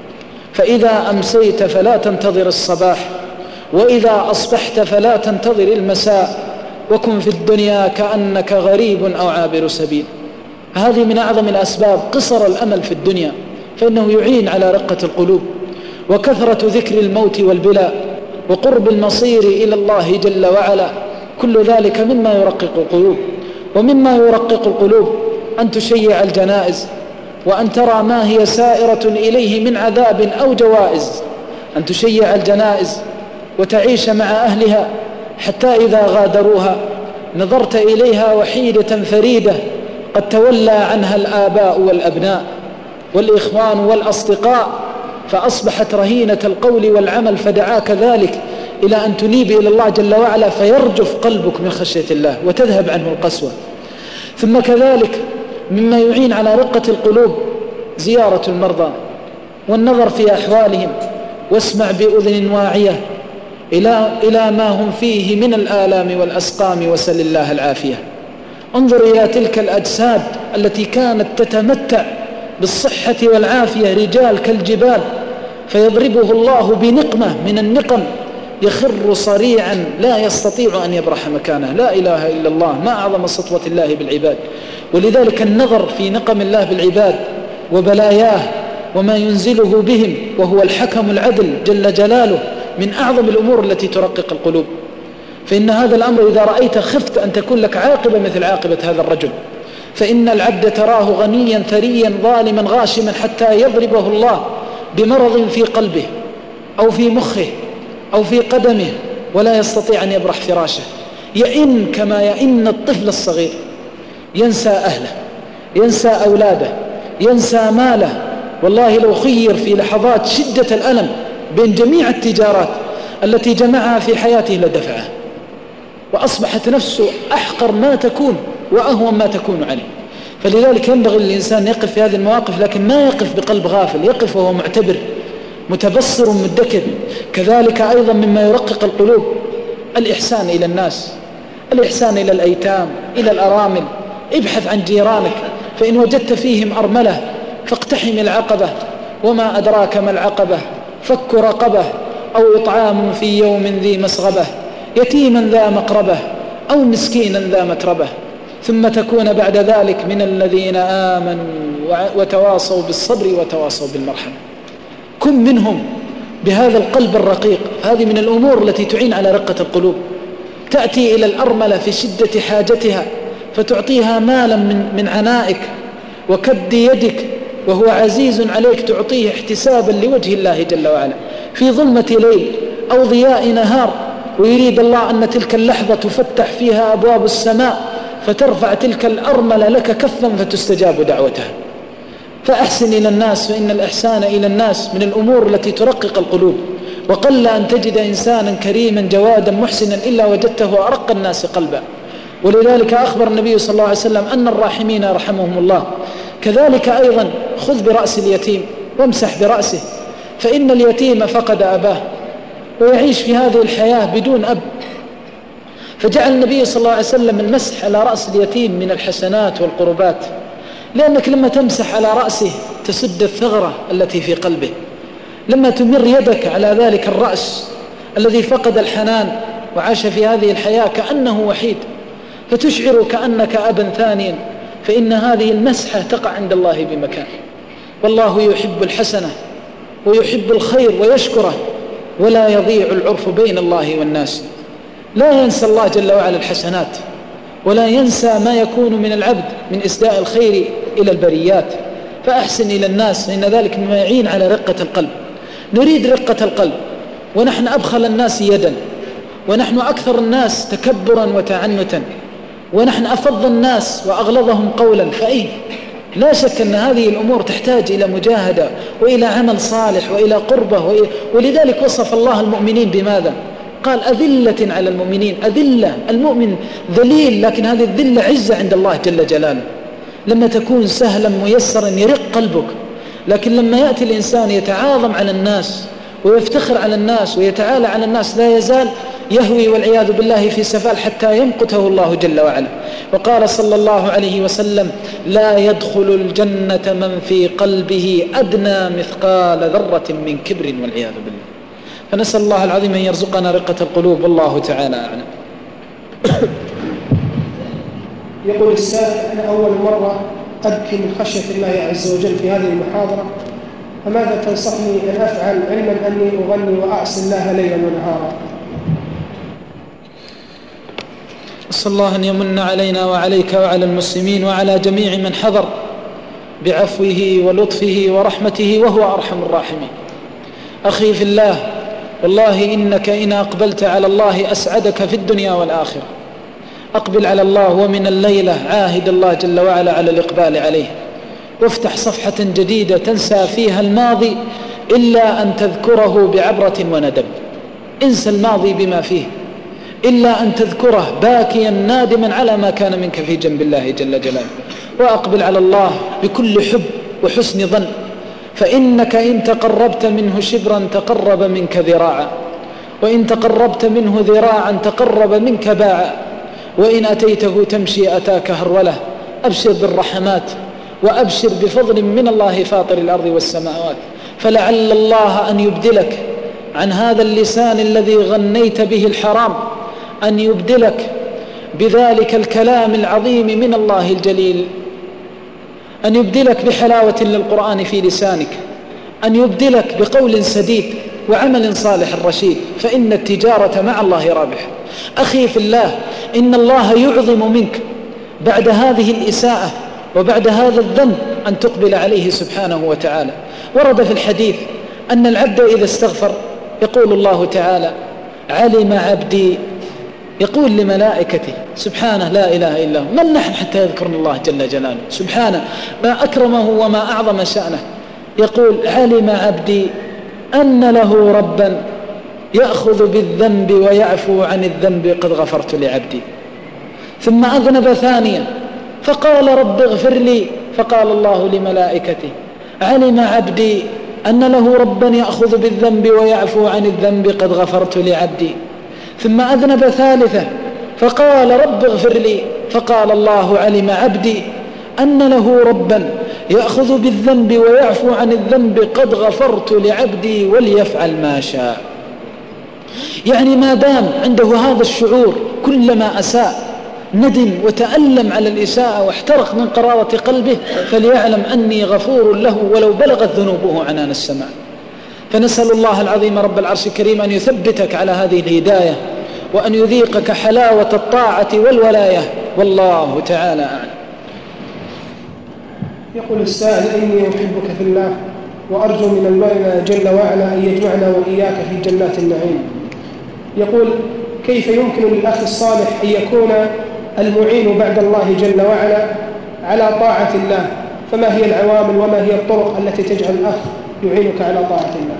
فإذا أمسيت فلا تنتظر الصباح، وإذا أصبحت فلا تنتظر المساء، وكن في الدنيا كأنك غريب أو عابر سبيل. هذه من أعظم الأسباب، قصر الأمل في الدنيا، فإنه يعين على رقة القلوب. وكثرة ذكر الموت والبلاء وقرب المصير إلى الله جل وعلا، كل ذلك مما يرقق القلوب. ومما يرقق القلوب أن تشيع الجنائز، وأن ترى ما هي سائرة إليه من عذاب أو جوائز. أن تشيع الجنائز وتعيش مع أهلها حتى إذا غادروها نظرت إليها وحيدة فريدة قد تولى عنها الآباء والأبناء والإخوان والأصدقاء، فأصبحت رهينة القول والعمل، فدعاك ذلك إلى أن تنيب إلى الله جل وعلا، فيرجف قلبك من خشية الله وتذهب عنه القسوة. ثم كذلك مما يعين على رقة القلوب زيارة المرضى والنظر في أحوالهم، واسمع بأذن واعية إلى ما هم فيه من الآلام والأسقام، وسل الله العافية. انظر إلى تلك الأجساد التي كانت تتمتع بالصحة والعافية، رجال كالجبال، فيضربه الله بنقمة من النقم يخر صريعا لا يستطيع أن يبرح مكانه. لا إله إلا الله، ما أعظم سطوة الله بالعباد. ولذلك النظر في نقم الله بالعباد وبلاياه وما ينزله بهم، وهو الحكم العدل جل جلاله، من أعظم الأمور التي ترقق القلوب. فإن هذا الأمر إذا رأيت خفت أن تكون لك عاقبة مثل عاقبة هذا الرجل. فإن العبد تراه غنيا ثريا ظالما غاشما حتى يضربه الله بمرض في قلبه أو في مخه أو في قدمه، ولا يستطيع أن يبرح فراشه، يئن كما يئن الطفل الصغير. ينسى أهله، ينسى أولاده، ينسى ماله. والله لو خير في لحظات شدة الألم بين جميع التجارات التي جمعها في حياته لدفعها، وأصبحت نفسه أحقر ما تكون وأهون ما تكون عليه. فلذلك ينبغي للإنسان يقف في هذه المواقف، لكن ما يقف بقلب غافل، يقف وهو معتبر متبصر مدكر. كذلك أيضا مما يرقق القلوب الإحسان إلى الناس، الإحسان إلى الأيتام، إلى الأرامل. ابحث عن جيرانك، فإن وجدت فيهم أرملة فاقتحم العقبة، وما أدراك ما العقبة، فك رقبة أو إطعام في يوم ذي مسغبة، يتيما ذا مقربة أو مسكينا ذا متربة، ثم تكون بعد ذلك من الذين آمنوا وتواصوا بالصبر وتواصوا بالمرحمة. كن منهم بهذا القلب الرقيق. هذه من الأمور التي تعين على رقة القلوب. تأتي إلى الأرملة في شدة حاجتها فتعطيها مالا من عنائك وكد يدك، وهو عزيز عليك، تعطيه احتسابا لوجه الله جل وعلا في ظلمة ليل أو ضياء نهار، ويريد الله أن تلك اللحظة تفتح فيها أبواب السماء فترفع تلك الأرملة لك كفا فتستجاب دعوتها. فأحسن إلى الناس، فإن الإحسان إلى الناس من الأمور التي ترقق القلوب. وقل أن تجد إنسانا كريما جوادا محسنا إلا وجدته أرق الناس قلبا. ولذلك أخبر النبي صلى الله عليه وسلم أن الراحمين رحمهم الله. كذلك أيضا خذ برأس اليتيم وامسح برأسه، فإن اليتيم فقد أباه ويعيش في هذه الحياة بدون أب. فجعل النبي صلى الله عليه وسلم المسح على رأس اليتيم من الحسنات والقربات، لأنك لما تمسح على رأسه تسد الثغرة التي في قلبه. لما تمر يدك على ذلك الرأس الذي فقد الحنان وعاش في هذه الحياة كأنه وحيد، فتشعر كأنك أبا ثانيا، فإن هذه المسحة تقع عند الله بمكان. والله يحب الحسنة ويحب الخير ويشكره، ولا يضيع العرف بين الله والناس. لا ينسى الله جل وعلا الحسنات، ولا ينسى ما يكون من العبد من إسداء الخير إلى البريات. فأحسن إلى الناس، فإن ذلك مما يعين على رقة القلب. نريد رقة القلب ونحن أبخل الناس يدا، ونحن أكثر الناس تكبرا وتعنتا، ونحن أفض الناس وأغلظهم قولا. فأي لا شك أن هذه الأمور تحتاج إلى مجاهدة وإلى عمل صالح وإلى قربة. ولذلك وصف الله المؤمنين بماذا؟ قال أذلة على المؤمنين. أذلة، المؤمن ذليل، لكن هذه الذلة عزة عند الله جل جلاله. لما تكون سهلا ميسرا يرق قلبك، لكن لما يأتي الإنسان يتعاظم على الناس ويفتخر على الناس ويتعالى على الناس لا يزال يهوي والعياذ بالله في سفال حتى يمقته الله جل وعلا. وقال صلى الله عليه وسلم: لا يدخل الجنة من في قلبه أدنى مثقال ذرة من كبر والعياذ بالله. فنسأل الله العظيم أن يرزقنا رقة القلوب، والله تعالى أعلم. يقول السائل: أنا أول مرة أبكي من خشية الله عز وجل في هذه المحاضرة، فماذا تنصحني أن أفعل علما أني أغني وأعصي الله ليلا ونهارا؟ أسأل الله أن يمن علينا وعليك وعلى المسلمين وعلى جميع من حضر بعفوه ولطفه ورحمته، وهو أرحم الراحمين. أخي في الله، والله إنك إن أقبلت على الله أسعدك في الدنيا والآخرة. أقبل على الله، ومن الليلة عاهد الله جل وعلا على الإقبال عليه، وافتح صفحة جديدة تنسى فيها الماضي إلا أن تذكره بعبرة وندم. انسى الماضي بما فيه إلا أن تذكره باكيا نادما على ما كان منك في جنب الله جل جلاله. وأقبل على الله بكل حب وحسن ظن، فإنك إن تقربت منه شبرا تقرب منك ذراعا، وإن تقربت منه ذراعا تقرب منك باعا، وإن أتيته تمشي أتاك هرولة. أبشر بالرحمات وأبشر بفضل من الله فاطر الأرض والسماوات، فلعل الله أن يبدلك عن هذا اللسان الذي غنيت به الحرام، أن يبدلك بذلك الكلام العظيم من الله الجليل، أن يبدلك بحلاوة للقرآن في لسانك، أن يبدلك بقول سديد وعمل صالح رشيد، فإن التجارة مع الله رابح. أخي في الله، إن الله يعظم منك بعد هذه الإساءة وبعد هذا الذنب أن تقبل عليه سبحانه وتعالى. ورد في الحديث أن العبد إذا استغفر يقول الله تعالى: علم عبدي يقول لملائكته سبحانه لا إله إلا هو، من نحن حتى يذكرنا الله جل جلاله؟ سبحانه ما أكرمه وما أعظم شأنه. يقول علم عبدي أن له ربا يأخذ بالذنب ويعفو عن الذنب قد غفرت لعبدي. ثم أذنب ثانيا فقال رب اغفر لي، فقال الله لملائكته علم عبدي أن له ربا يأخذ بالذنب ويعفو عن الذنب قد غفرت لعبدي. ثم أذنب ثالثا فقال رب اغفر لي، فقال الله علم عبدي أن له ربا يأخذ بالذنب ويعفو عن الذنب قد غفرت لعبدي وليفعل ما شاء. يعني ما دام عنده هذا الشعور كلما أساء ندم وتألم على الإساءة واحترق من قرارة قلبه، فليعلم أني غفور له ولو بلغت ذنوبه عنان السماء. فنسأل الله العظيم رب العرش الكريم أن يثبتك على هذه الهداية وأن يذيقك حلاوة الطاعة والولاية، والله تعالى أعلم. يقول السائل إني أحبك في الله وأرجو من المولى جل وعلا أن يجمعنا وإياك في جنات النعيم. يقول كيف يمكن للأخ الصالح أن يكون المعين بعد الله جل وعلا على طاعة الله؟ فما هي العوامل وما هي الطرق التي تجعل الأخ يعينك على طاعة الله؟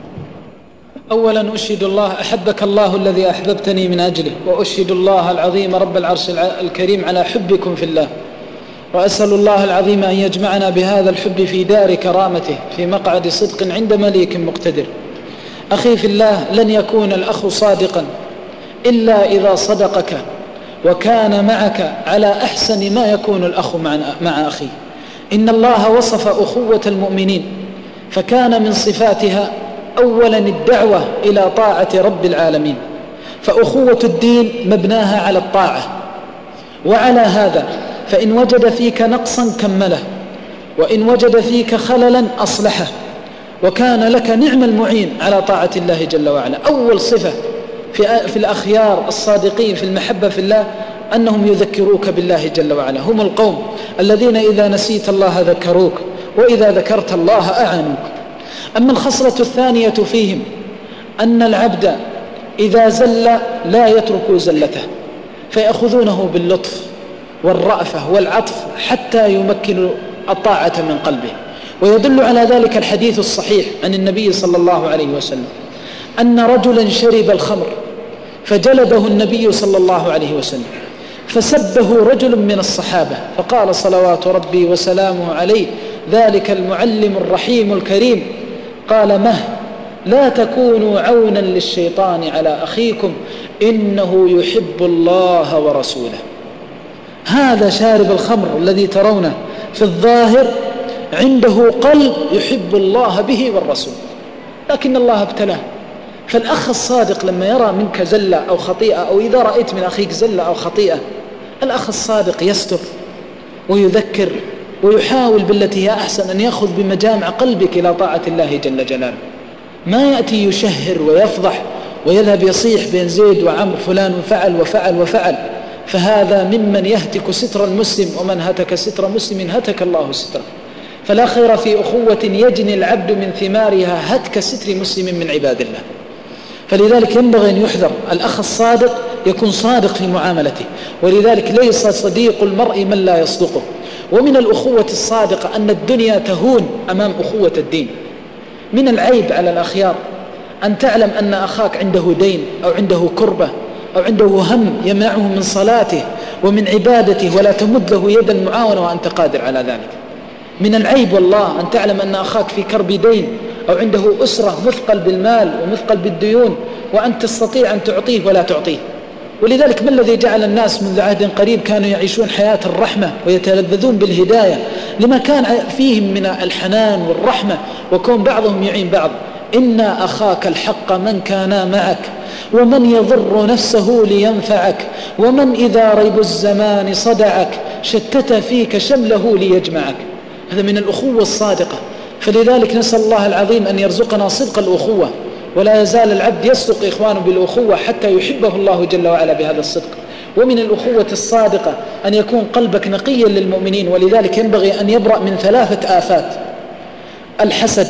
أولا أشهد الله أحبك الله الذي أحببتني من أجله، وأشهد الله العظيم رب العرش الكريم على حبكم في الله، وأسأل الله العظيم أن يجمعنا بهذا الحب في دار كرامته في مقعد صدق عند مليك مقتدر. أخي في الله، لن يكون الأخ صادقا إلا إذا صدقك وكان معك على أحسن ما يكون الأخ مع أخيه. إن الله وصف أخوة المؤمنين فكان من صفاتها أولا الدعوة إلى طاعة رب العالمين، فأخوة الدين مبناها على الطاعة. وعلى هذا فإن وجد فيك نقصا كمله، وإن وجد فيك خللا أصلحه، وكان لك نعم المعين على طاعة الله جل وعلا. أول صفة في الأخيار الصادقين في المحبة في الله أنهم يذكروك بالله جل وعلا، هم القوم الذين إذا نسيت الله ذكروك وإذا ذكرت الله أعانوك. أما الخصلة الثانية فيهم أن العبد إذا زل لا يترك زلته، فيأخذونه باللطف والرأفة والعطف حتى يمكنوا الطاعة من قلبه. ويدل على ذلك الحديث الصحيح عن النبي صلى الله عليه وسلم أن رجلا شرب الخمر فجلده النبي صلى الله عليه وسلم، فسبه رجل من الصحابة فقال صلوات ربي وسلامه عليه ذلك المعلم الرحيم الكريم قال مه لا تكونوا عونا للشيطان على أخيكم إنه يحب الله ورسوله. هذا شارب الخمر الذي ترونه في الظاهر عنده قلب يحب الله به والرسول، لكن الله ابتلاه. فالأخ الصادق لما يرى منك زلة أو خطيئة، أو إذا رأيت من أخيك زلة أو خطيئة، الأخ الصادق يستر ويذكر ويحاول بالتي هي أحسن أن يأخذ بمجامع قلبك إلى طاعة الله جل جلاله. ما يأتي يشهر ويفضح ويذهب يصيح بين زيد وعمر فلان فعل وفعل وفعل، فهذا ممن يهتك ستر المسلم، ومن هتك ستر مسلم هتك الله ستره. فلا خير في أخوة يجني العبد من ثمارها هتك ستر مسلم من عباد الله. فلذلك ينبغي أن يحذر الأخ الصادق يكون صادق في معاملته، ولذلك ليس صديق المرء من لا يصدقه. ومن الأخوة الصادقة أن الدنيا تهون أمام أخوة الدين. من العيب على الأخيار أن تعلم أن أخاك عنده دين أو عنده كربة أو عنده هم يمنعه من صلاته ومن عبادته ولا تمد له يد المعاونة وأنت قادر على ذلك. من العيب والله أن تعلم أن أخاك في كرب دين أو عنده أسرة مثقل بالمال ومثقل بالديون وأنت تستطيع أن تعطيه ولا تعطيه. ولذلك ما الذي جعل الناس منذ عهد قريب كانوا يعيشون حياة الرحمة ويتلذذون بالهداية؟ لما كان فيهم من الحنان والرحمة، وكون بعضهم يعين بعض. إن أخاك الحق من كان معك، ومن يضر نفسه لينفعك، ومن إذا ريب الزمان صدعك شتت فيك شمله ليجمعك. هذا من الأخوة الصادقة. فلذلك نسأل الله العظيم أن يرزقنا صدق الأخوة، ولا يزال العبد يصدق إخوانه بالأخوة حتى يحبه الله جل وعلا بهذا الصدق. ومن الأخوة الصادقة أن يكون قلبك نقيا للمؤمنين، ولذلك ينبغي أن يبرأ من 3 آفات: الحسد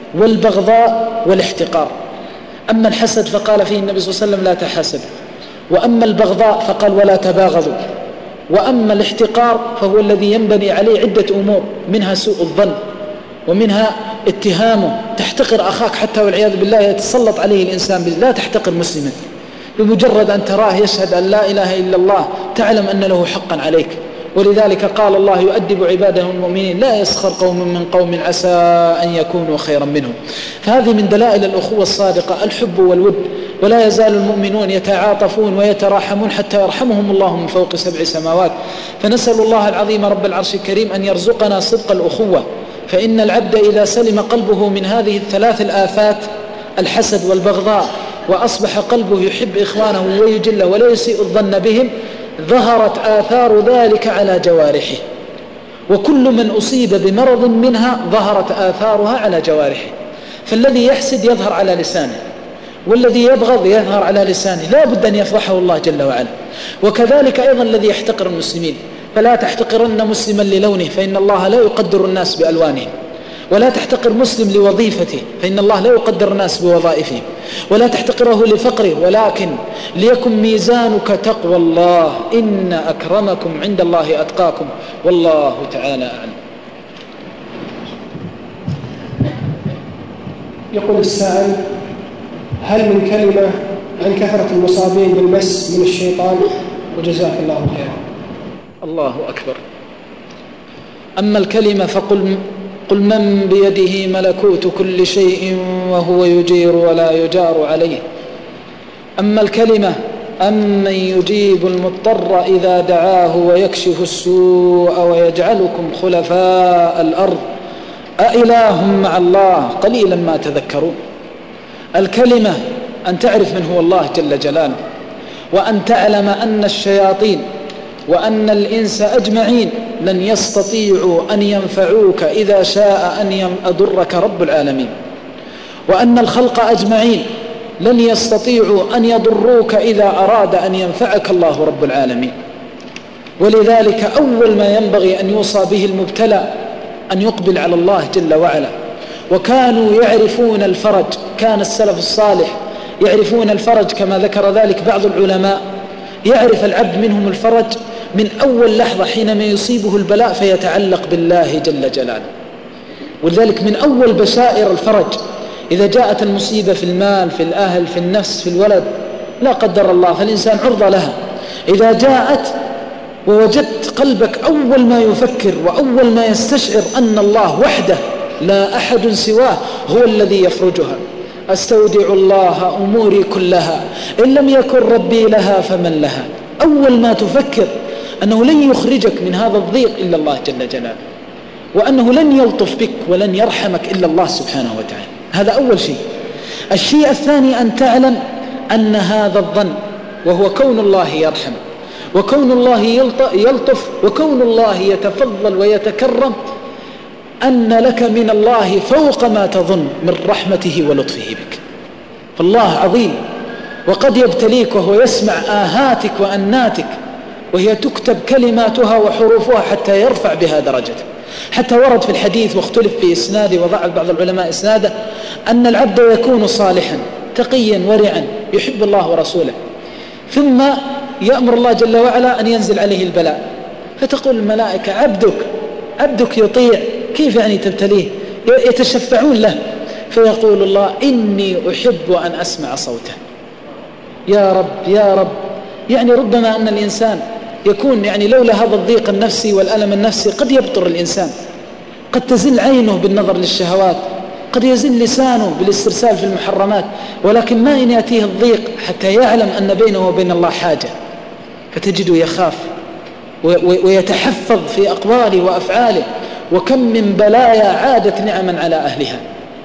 والبغضاء والاحتقار. أما الحسد فقال فيه النبي صلى الله عليه وسلم لا تحاسدوا، وأما البغضاء فقال ولا تباغضوا. وأما الاحتقار فهو الذي ينبني عليه عدة أمور، منها سوء الظن، ومنها اتهامه، تحتقر أخاك حتى والعياذ بالله يتسلط عليه الإنسان. لا تحتقر مسلما بمجرد أن تراه يشهد أن لا إله إلا الله تعلم أن له حقا عليك. ولذلك قال الله يؤدب عباده المؤمنين لا يسخر قوم من قوم عسى أن يكونوا خيرا منهم. فهذه من دلائل الأخوة الصادقة الحب والود. ولا يزال المؤمنون يتعاطفون ويتراحمون حتى يرحمهم الله من فوق 7 سماوات. فنسأل الله العظيم رب العرش الكريم أن يرزقنا صدق الأخوة، فإن العبد إذا سلم قلبه من هذه الثلاث الآفات الحسد والبغضاء وأصبح قلبه يحب إخوانه ويجله ولا يسيء الظن بهم، ظهرت آثار ذلك على جوارحه. وكل من أصيب بمرض منها ظهرت آثارها على جوارحه. فالذي يحسد يظهر على لسانه، والذي يبغض يظهر على لسانه، لا بد أن يفضحه الله جل وعلا. وكذلك أيضا الذي يحتقر المسلمين، فلا تحتقرن مسلما للونه فإن الله لا يقدر الناس بألوانهم، ولا تحتقر مسلم لوظيفته فإن الله لا يقدر الناس بوظائفهم، ولا تحتقره لفقره، ولكن ليكن ميزانك تقوى الله إن أكرمكم عند الله أتقاكم، والله تعالى أعلم. يقول السائل: هل من كلمة عن كثرة المصابين بالمس من الشيطان؟ وجزاك الله خيرا. الله أكبر. أما الكلمة فقل من بيده ملكوت كل شيء وهو يجير ولا يجار عليه. أما الكلمة أمن يجيب المضطر إذا دعاه ويكشف السوء ويجعلكم خلفاء الأرض أإله مع الله قليلا ما تذكرون. الكلمة أن تعرف من هو الله جل جلاله، وأن تعلم أن الشياطين وأن الإنس أجمعين لن يستطيعوا أن ينفعوك إذا شاء أن يضرك رب العالمين، وأن الخلق أجمعين لن يستطيعوا أن يضروك إذا أراد أن ينفعك الله رب العالمين. ولذلك أول ما ينبغي أن يوصى به المبتلى أن يقبل على الله جل وعلا. وكانوا يعرفون الفرج، كان السلف الصالح يعرفون الفرج كما ذكر ذلك بعض العلماء، يعرف العبد منهم الفرج من أول لحظة حينما يصيبه البلاء فيتعلق بالله جل جلاله. ولذلك من أول بشائر الفرج إذا جاءت المصيبة في المال، في الأهل، في النفس، في الولد، لا قدر الله، فالإنسان عرضة لها. إذا جاءت ووجدت قلبك أول ما يفكر وأول ما يستشعر أن الله وحده لا أحد سواه هو الذي يفرجها. أستودع الله أموري كلها إن لم يكن ربي لها فمن لها. أول ما تفكر أنه لن يخرجك من هذا الضيق إلا الله جل جلاله، وأنه لن يلطف بك ولن يرحمك إلا الله سبحانه وتعالى. هذا أول شيء. الشيء الثاني أن تعلم أن هذا الظن، وهو كون الله يرحم وكون الله يلطف وكون الله يتفضل ويتكرم، أن لك من الله فوق ما تظن من رحمته ولطفه بك. فالله عظيم، وقد يبتليك وهو يسمع آهاتك وأناتك وهي تكتب كلماتها وحروفها حتى يرفع بها درجته. حتى ورد في الحديث واختلف في إسناده وضع بعض العلماء إسناده أن العبد يكون صالحا تقيا ورعا يحب الله ورسوله، ثم يأمر الله جل وعلا أن ينزل عليه البلاء، فتقول الملائكة عبدك يطيع، كيف يعني تبتليه؟ يتشفعون له، فيقول الله إني أحب أن أسمع صوته. يا رب يا رب. يعني ربما أن الإنسان يكون لولا هذا الضيق النفسي والألم النفسي قد يبطر الإنسان، قد تزل عينه بالنظر للشهوات، قد يزل لسانه بالاسترسال في المحرمات، ولكن ما إن يأتيه الضيق حتى يعلم أن بينه وبين الله حاجة، فتجده يخاف ويتحفظ في أقواله وأفعاله. وكم من بلايا عادت نعما على أهلها.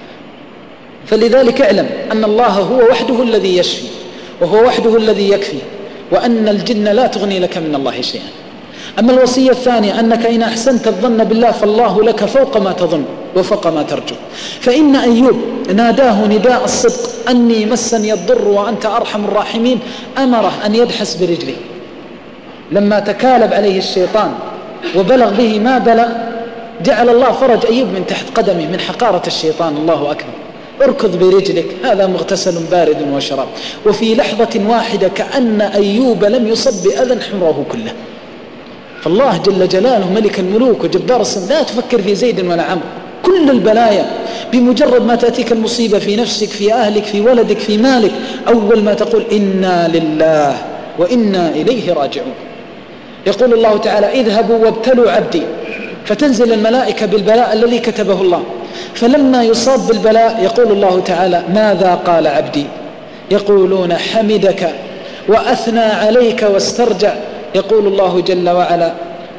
فلذلك اعلم أن الله هو وحده الذي يشفي، وهو وحده الذي يكفي، وأن الجن لا تغني لك من الله شيئا. أما الوصية الثانية أنك إن أحسنت الظن بالله فالله لك فوق ما تظن وفوق ما ترجو. فإن أيوب ناداه نداء الصدق أني مسني الضر وأنت أرحم الراحمين، أمره أن يدحس برجله. لما تكالب عليه الشيطان وبلغ به ما بلغ، جعل الله فرج أيوب من تحت قدمه من حقارة الشيطان. الله أكبر. اركض برجلك، هذا مغتسل بارد وشراب. وفي لحظة واحدة كأن أيوب لم يصب بأذى حمره كله. فالله جل جلاله ملك الملوك وجبار السماء لا تفكر في زيد ولا عمرو. كل البلايا بمجرد ما تأتيك المصيبة في نفسك، في أهلك، في ولدك، في مالك، أول ما تقول إنا لله وإنا إليه راجعون. يقول الله تعالى اذهبوا وابتلوا عبدي، فتنزل الملائكة بالبلاء الذي كتبه الله. فلما يصاب بالبلاء يقول الله تعالى ماذا قال عبدي؟ يقولون حمدك وأثنى عليك واسترجع. يقول الله جل وعلا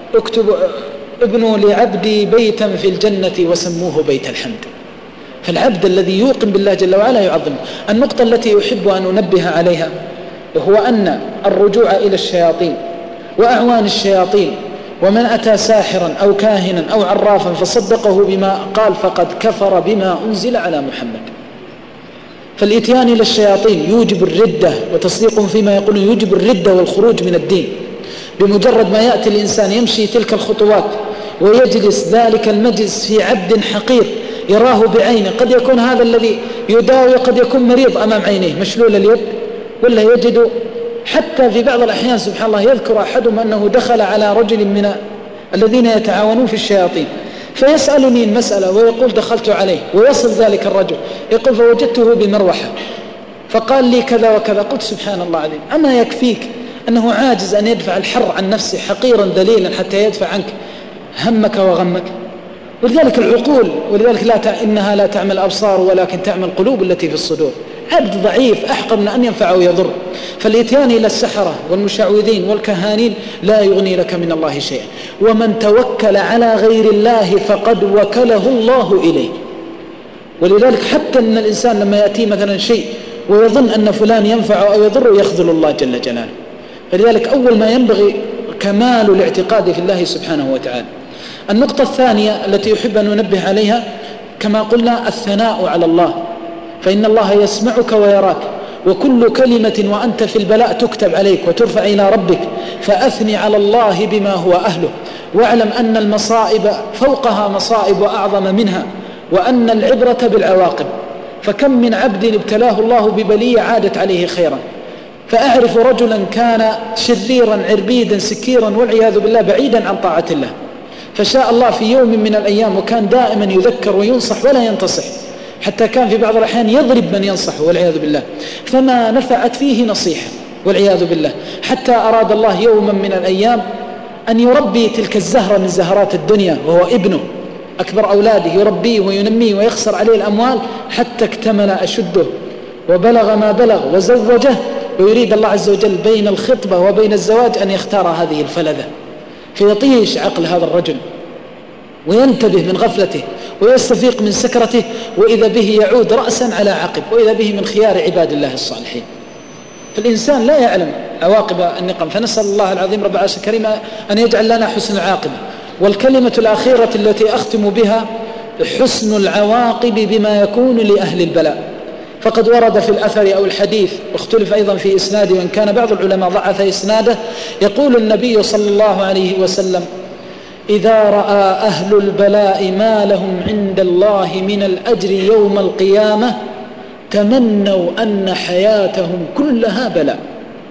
ابنوا لعبدي بيتا في الجنة وسموه بيت الحمد. فالعبد الذي يوقن بالله جل وعلا يعظم. النقطة التي أحب أن أنبه عليها هو أن الرجوع إلى الشياطين وأعوان الشياطين، ومن أتى ساحرا أو كاهنا أو عرافا فصدقه بما قال فقد كفر بما أنزل على محمد. فالإتيان إلى الشياطين يوجب الردة، وتصديقهم فيما يقولون يوجب الردة والخروج من الدين. بمجرد ما يأتي الإنسان يمشي تلك الخطوات ويجلس ذلك المجلس في عبد حقير يراه بعينه، قد يكون هذا الذي يداوي قد يكون مريض أمام عينيه مشلول اليد، ولا يجد حتى في بعض الأحيان سبحان الله يذكر أحدهم أنه دخل على رجل من الذين يتعاونون في الشياطين فيسألني المسألة ويقول دخلت عليه، ويصل ذلك الرجل يقول فوجدته بمروحة فقال لي كذا وكذا. قلت سبحان الله العظيم، أما يكفيك أنه عاجز أن يدفع الحر عن نفسه حقيرا ذليلا حتى يدفع عنك همك وغمك. ولذلك العقول، ولذلك إنها لا تعمل الأبصار ولكن تعمل القلوب التي في الصدور. عبد ضعيف أحقر من أن ينفع أو يضر. فالإتيان إلى السحرة والمشعوذين والكهانين لا يغني لك من الله شيئا. ومن توكل على غير الله فقد وكله الله إليه. ولذلك حتى أن الإنسان لما يأتي مثلا شيء ويظن أن فلان ينفع أو يضر يخذل الله جل جلاله. فلذلك أول ما ينبغي كمال الاعتقاد في الله سبحانه وتعالى. النقطة الثانية التي يحب أن ننبه عليها كما قلنا الثناء على الله، فإن الله يسمعك ويراك، وكل كلمة وأنت في البلاء تكتب عليك وترفع إلى ربك، فأثني على الله بما هو أهله، واعلم أن المصائب فوقها مصائب وأعظم منها، وأن العبرة بالعواقب. فكم من عبد ابتلاه الله ببلية عادت عليه خيرا. فأعرف رجلا كان شريرا عربيدا سكيرا والعياذ بالله بعيدا عن طاعة الله، فشاء الله في يوم من الأيام وكان دائما يذكر وينصح ولا ينتصح، حتى كان في بعض الأحيان يضرب من ينصح والعياذ بالله، فما نفعت فيه نصيحة والعياذ بالله، حتى أراد الله يوما من الأيام أن يربي تلك الزهرة من زهرات الدنيا وهو ابنه أكبر أولاده، يربيه وينميه ويخسر عليه الأموال حتى اكتمل أشده وبلغ ما بلغ وزوجه، ويريد الله عز وجل بين الخطبة وبين الزواج أن يختار هذه الفلذة. فيطيش عقل هذا الرجل وينتبه من غفلته ويستفيق من سكرته، وإذا به يعود رأسا على عقب، وإذا به من خيار عباد الله الصالحين. فالإنسان لا يعلم عواقب النقم، فنسأل الله العظيم رب العرش الكريم أن يجعل لنا حسن العاقبة. والكلمة الأخيرة التي أختم بها حسن العواقب بما يكون لأهل البلاء. فقد ورد في الأثر أو الحديث، واختلف أيضا في إسناده وإن كان بعض العلماء ضعف إسناده، يقول النبي صلى الله عليه وسلم إذا رأى أهل البلاء ما لهم عند الله من الأجر يوم القيامة تمنوا أن حياتهم كلها بلاء.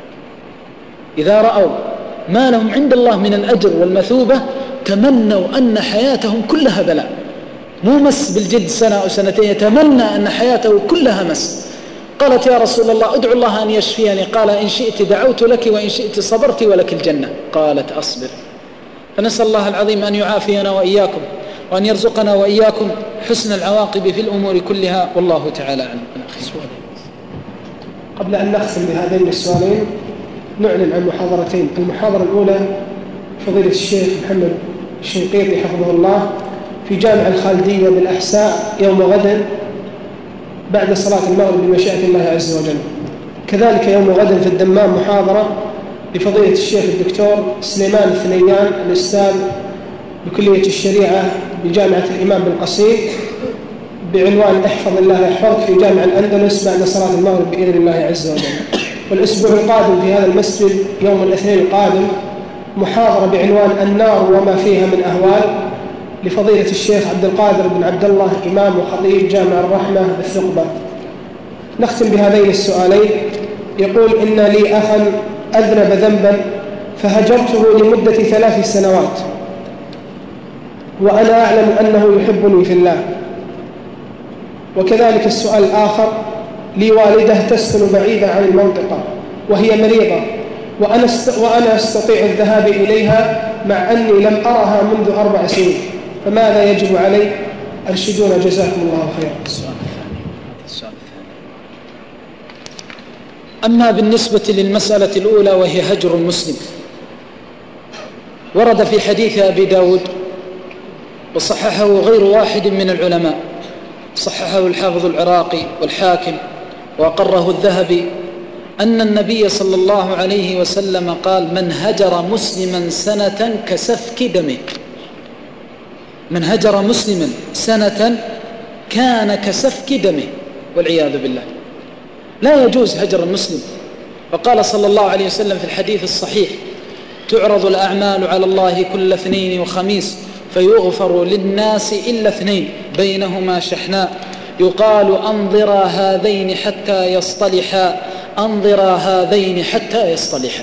إذا رأوا ما لهم عند الله من الأجر والمثوبة تمنوا أن حياتهم كلها بلاء، مو مس بالجد سنة أو سنتين، يتمنى أن حياته كلها مس. قالت يا رسول الله ادعو الله أن يشفيني، قال إن شئت دعوت لك وإن شئت صبرت ولك الجنة. قالت أصبر. فنسأل الله العظيم أن يعافينا وإياكم وأن يرزقنا وإياكم حسن العواقب في الأمور كلها، والله تعالى أعلم. قبل أن نختم بهذين السؤالين نعلن عن محاضرتين. المحاضرة الأولى فضيلة الشيخ محمد الشنقيطي حفظه الله في جامع الخالدية بالأحساء يوم غد بعد صلاة المغرب بمشيئة الله عز وجل. كذلك يوم غد في الدمام محاضرة لفضيلة الشيخ الدكتور سليمان الثنيان الأستاذ بكلية الشريعة بجامعة الإمام بن قصيم بعنوان احفظ الله يحفظك في جامع الأندلس بعد صلاة المغرب بإذن الله عز وجل. والأسبوع القادم في هذا المسجد يوم الاثنين القادم محاضرة بعنوان النار وما فيها من أهوال لفضيلة الشيخ عبد القادر بن عبد الله إمام وخطيب جامع الرحمة بالثقبة. نختم بهذين السؤالين. يقول: إن لي أخا أذنب ذنبا فهجرته لمدة 3 سنوات، وأنا أعلم أنه يحبني في الله. وكذلك السؤال الآخر: لي والدة تسكن بعيدة عن المنطقة وهي مريضة، وأنا أستطيع الذهاب إليها مع أني لم أرها منذ 4 سنين، فماذا يجب علي؟ أرشدونا جزاكم الله خيرا. السؤال الثاني. أما بالنسبة للمسألة الأولى وهي هجر المسلم، ورد في حديث أبي داود وصححه غير واحد من العلماء، صححه الحافظ العراقي والحاكم وأقره الذهبي، أن النبي صلى الله عليه وسلم قال: من هجر مسلما سنة كسفك دمه. من هجر مسلما سنة كان كسفك دمه، والعياذ بالله. لا يجوز هجر المسلم. وقال صلى الله عليه وسلم في الحديث الصحيح: تعرض الأعمال على الله كل اثنين وخميس فيغفر للناس إلا 2 بينهما شحناء، يقال: أنظرا هذين حتى يصطلحا، أنظرا هذين حتى يصطلحا.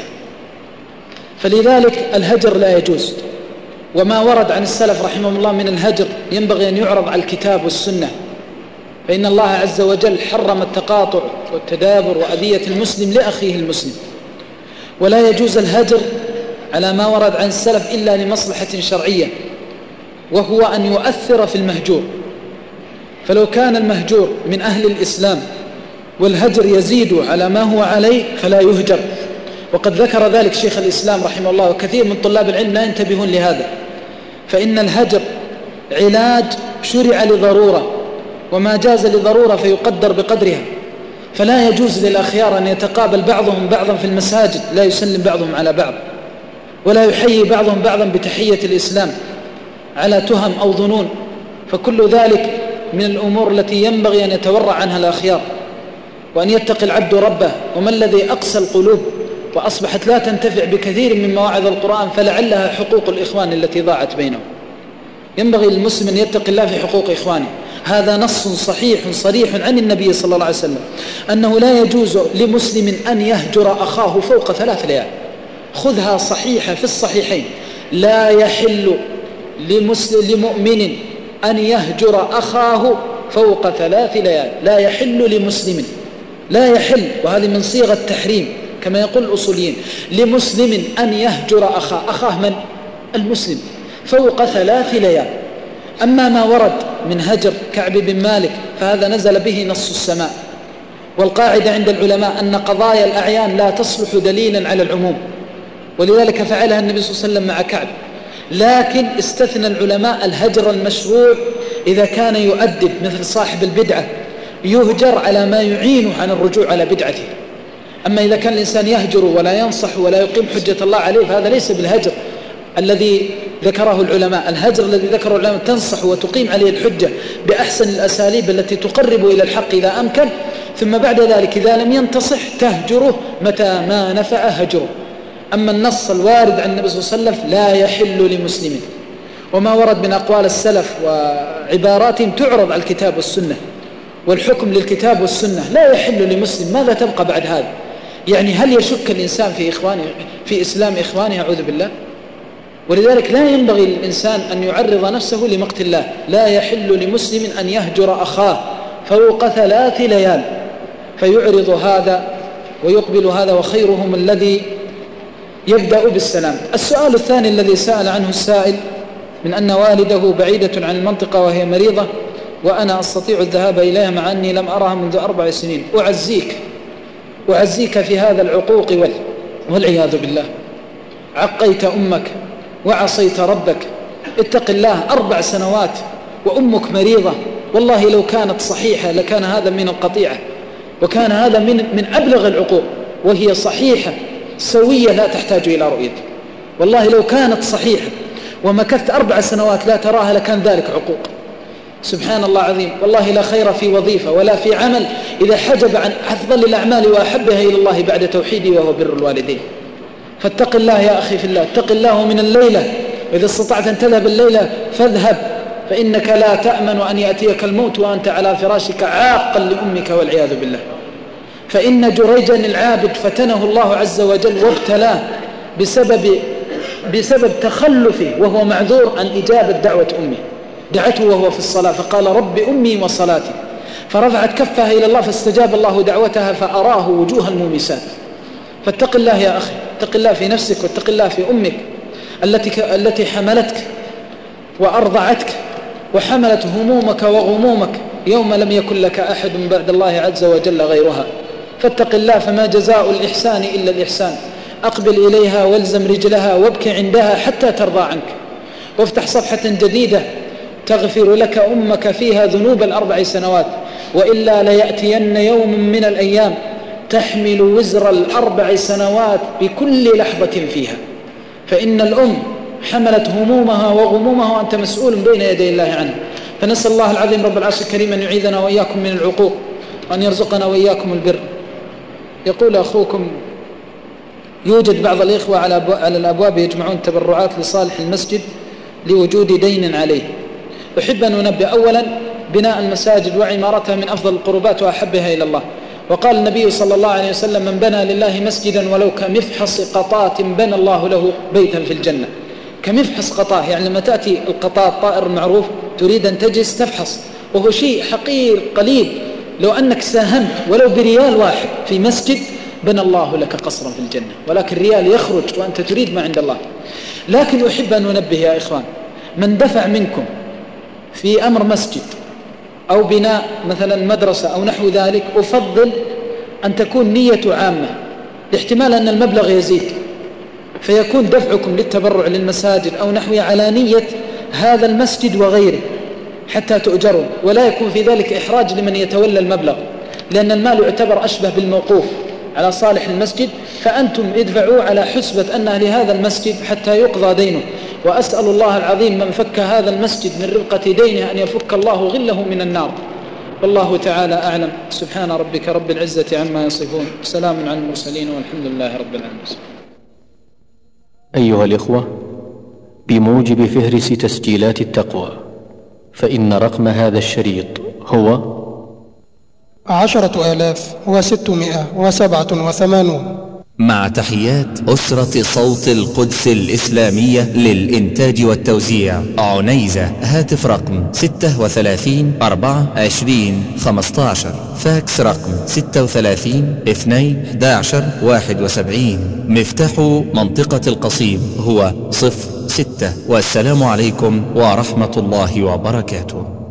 فلذلك الهجر لا يجوز. وما ورد عن السلف رحمهم الله من الهجر ينبغي أن يعرض على الكتاب والسنة، فإن الله عز وجل حرم التقاطع والتدابر وأذية المسلم لأخيه المسلم. ولا يجوز الهجر على ما ورد عن السلف إلا لمصلحة شرعية، وهو أن يؤثر في المهجور. فلو كان المهجور من أهل الإسلام والهجر يزيد على ما هو عليه فلا يهجر. وقد ذكر ذلك شيخ الإسلام رحمه الله، وكثير من طلاب العلم لا ينتبهون لهذا. فإن الهجر علاج شرع لضرورة، وما جاز لضرورة فيقدر بقدرها. فلا يجوز للأخيار أن يتقابل بعضهم بعضا في المساجد، لا يسلم بعضهم على بعض، ولا يحيي بعضهم بعضا بتحية الإسلام على تهم أو ظنون. فكل ذلك من الأمور التي ينبغي أن يتورع عنها الأخيار، وأن يتقي العبد ربه. وما الذي أقسى القلوب وأصبحت لا تنتفع بكثير من مواعظ القرآن، فلعلها حقوق الإخوان التي ضاعت بينهم. ينبغي للمسلم أن يتقي الله في حقوق إخوانه. هذا نص صحيح صريح عن النبي صلى الله عليه وسلم أنه لا يجوز لمسلم أن يهجر أخاه فوق 3 ليال. خذها صحيحة في الصحيحين: لا يحل لمؤمن أن يهجر أخاه فوق 3 ليال. لا يحل لمسلم، لا يحل، وهذه من صيغة التحريم كما يقول الأصوليين، لمسلم أن يهجر أخاه من؟ المسلم، فوق 3 ليال. أما ما ورد من هجر كعب بن مالك فهذا نزل به نص السماء. والقاعدة عند العلماء أن قضايا الأعيان لا تصلح دليلا على العموم، ولذلك فعلها النبي صلى الله عليه وسلم مع كعب. لكن استثنى العلماء الهجر المشروع إذا كان يؤدب، مثل صاحب البدعة يهجر على ما يعينه عن الرجوع على بدعته. أما إذا كان الإنسان يهجر ولا ينصح ولا يقيم حجة الله عليه فهذا ليس بالهجر الذي ذكره العلماء. الهجر الذي ذكره العلماء تنصح وتقيم عليه الحجة بأحسن الأساليب التي تقرب إلى الحق إذا أمكن، ثم بعد ذلك إذا لم ينتصح تهجره متى ما نفع هجره. أما النص الوارد عن النبي صلى الله عليه وسلم لا يحل لمسلم. وما ورد من أقوال السلف وعباراتهم تعرض على الكتاب والسنة، والحكم للكتاب والسنة. لا يحل لمسلم، ماذا تبقى بعد هذا؟ يعني هل يشك الإنسان في إسلام إخوانه؟ أعوذ بالله. ولذلك لا ينبغي للإنسان أن يعرض نفسه لمقت الله. لا يحل لمسلم أن يهجر أخاه فوق 3 ليال، فيعرض هذا ويقبل هذا، وخيرهم الذي يبدأ بالسلام. السؤال الثاني الذي سأل عنه السائل من أن والده بعيدة عن المنطقة وهي مريضة وأنا أستطيع الذهاب إليها مع أني لم أرها منذ 4 سنين. أعزيك في هذا العقوق والعياذ بالله. عقيت أمك وعصيت ربك، اتق الله. 4 سنوات وأمك مريضة، والله لو كانت صحيحة لكان هذا من القطيعة، وكان هذا من أبلغ العقوق. وهي صحيحة سوية لا تحتاج إلى رؤية. والله لو كانت صحيحة ومكثت 4 سنوات لا تراها لكان ذلك عقوق. سبحان الله عظيم. والله لا خير في وظيفة ولا في عمل إذا حجب عن أفضل الأعمال وأحبها إلى الله بعد توحيدي وهو بر الوالدين. فاتق الله يا أخي في الله، اتق الله من الليلة وإذا استطعت أن تذهب الليلة فاذهب، فإنك لا تأمن أن يأتيك الموت وأنت على فراشك عاقا لأمك والعياذ بالله. فإن جريجا العابد فتنه الله عز وجل وابتلاه بسبب تخلفه وهو معذور عن إجابة دعوة أمه. دعته وهو في الصلاة فقال رب أمي وصلاتي، فرفعت كفها إلى الله فاستجاب الله دعوتها فأراه وجوه المومسات. فاتق الله يا أخي، اتق الله في نفسك واتق الله في أمك التي حملتك وأرضعتك وحملت همومك وغمومك يوم لم يكن لك أحد بعد الله عز وجل غيرها. فاتق الله، فما جزاء الإحسان إلا الإحسان. أقبل إليها والزم رجلها وابكي عندها حتى ترضى عنك، وافتح صفحة جديدة تغفر لك أمك فيها ذنوب ال4 سنوات، وإلا ليأتين يوم من الأيام تحمل وزر ال4 سنوات بكل لحظة فيها. فإن الأم حملت همومها وغمومها وأنت مسؤول بين يدي الله عنه. فنسأل الله العظيم رب العرش الكريم أن يعيذنا وإياكم من العقوق وأن يرزقنا وإياكم البر. يقول أخوكم يوجد بعض الإخوة على الأبواب يجمعون تبرعات لصالح المسجد لوجود دين عليه. أحب أن أنبه أولا بناء المساجد وعمارتها من أفضل القربات وأحبها إلى الله، وقال النبي صلى الله عليه وسلم من بنى لله مسجدا ولو كمفحص قطاة بنى الله له بيتا في الجنة. كمفحص قطاة يعني لما تأتي القطاة الطائر المعروف تريد أن تجلس تفحص، وهو شيء حقير قليل. لو أنك ساهمت ولو بريال واحد في مسجد بنى الله لك قصرا في الجنة، ولكن الريال يخرج وأنت تريد ما عند الله. لكن أحب أن أنبه يا إخوان، من دفع منكم في أمر مسجد أو بناء مثلا مدرسة أو نحو ذلك، أفضل أن تكون نية عامة، لاحتمال أن المبلغ يزيد، فيكون دفعكم للتبرع للمساجد أو نحوها على نية هذا المسجد وغيره حتى تؤجروا، ولا يكون في ذلك إحراج لمن يتولى المبلغ، لأن المال يعتبر أشبه بالموقوف على صالح المسجد، فأنتم ادفعوا على حسبة أنها لهذا المسجد حتى يقضى دينه. وأسأل الله العظيم من فك هذا المسجد من رقة دينه أن يفك الله غله من النار. والله تعالى أعلم. سبحان ربك رب العزة عما يصفون، سلام على المرسلين والحمد لله رب العالمين. أيها الإخوة، بموجب فهرس تسجيلات التقوى، فإن رقم هذا الشريط هو 10,687. مع تحيات أسرة صوت القدس الإسلامية للإنتاج والتوزيع، عنيزة. هاتف رقم 36 24 15، فاكس رقم 36 2 11 71. مفتاح منطقة القصيم هو 06. والسلام عليكم ورحمة الله وبركاته.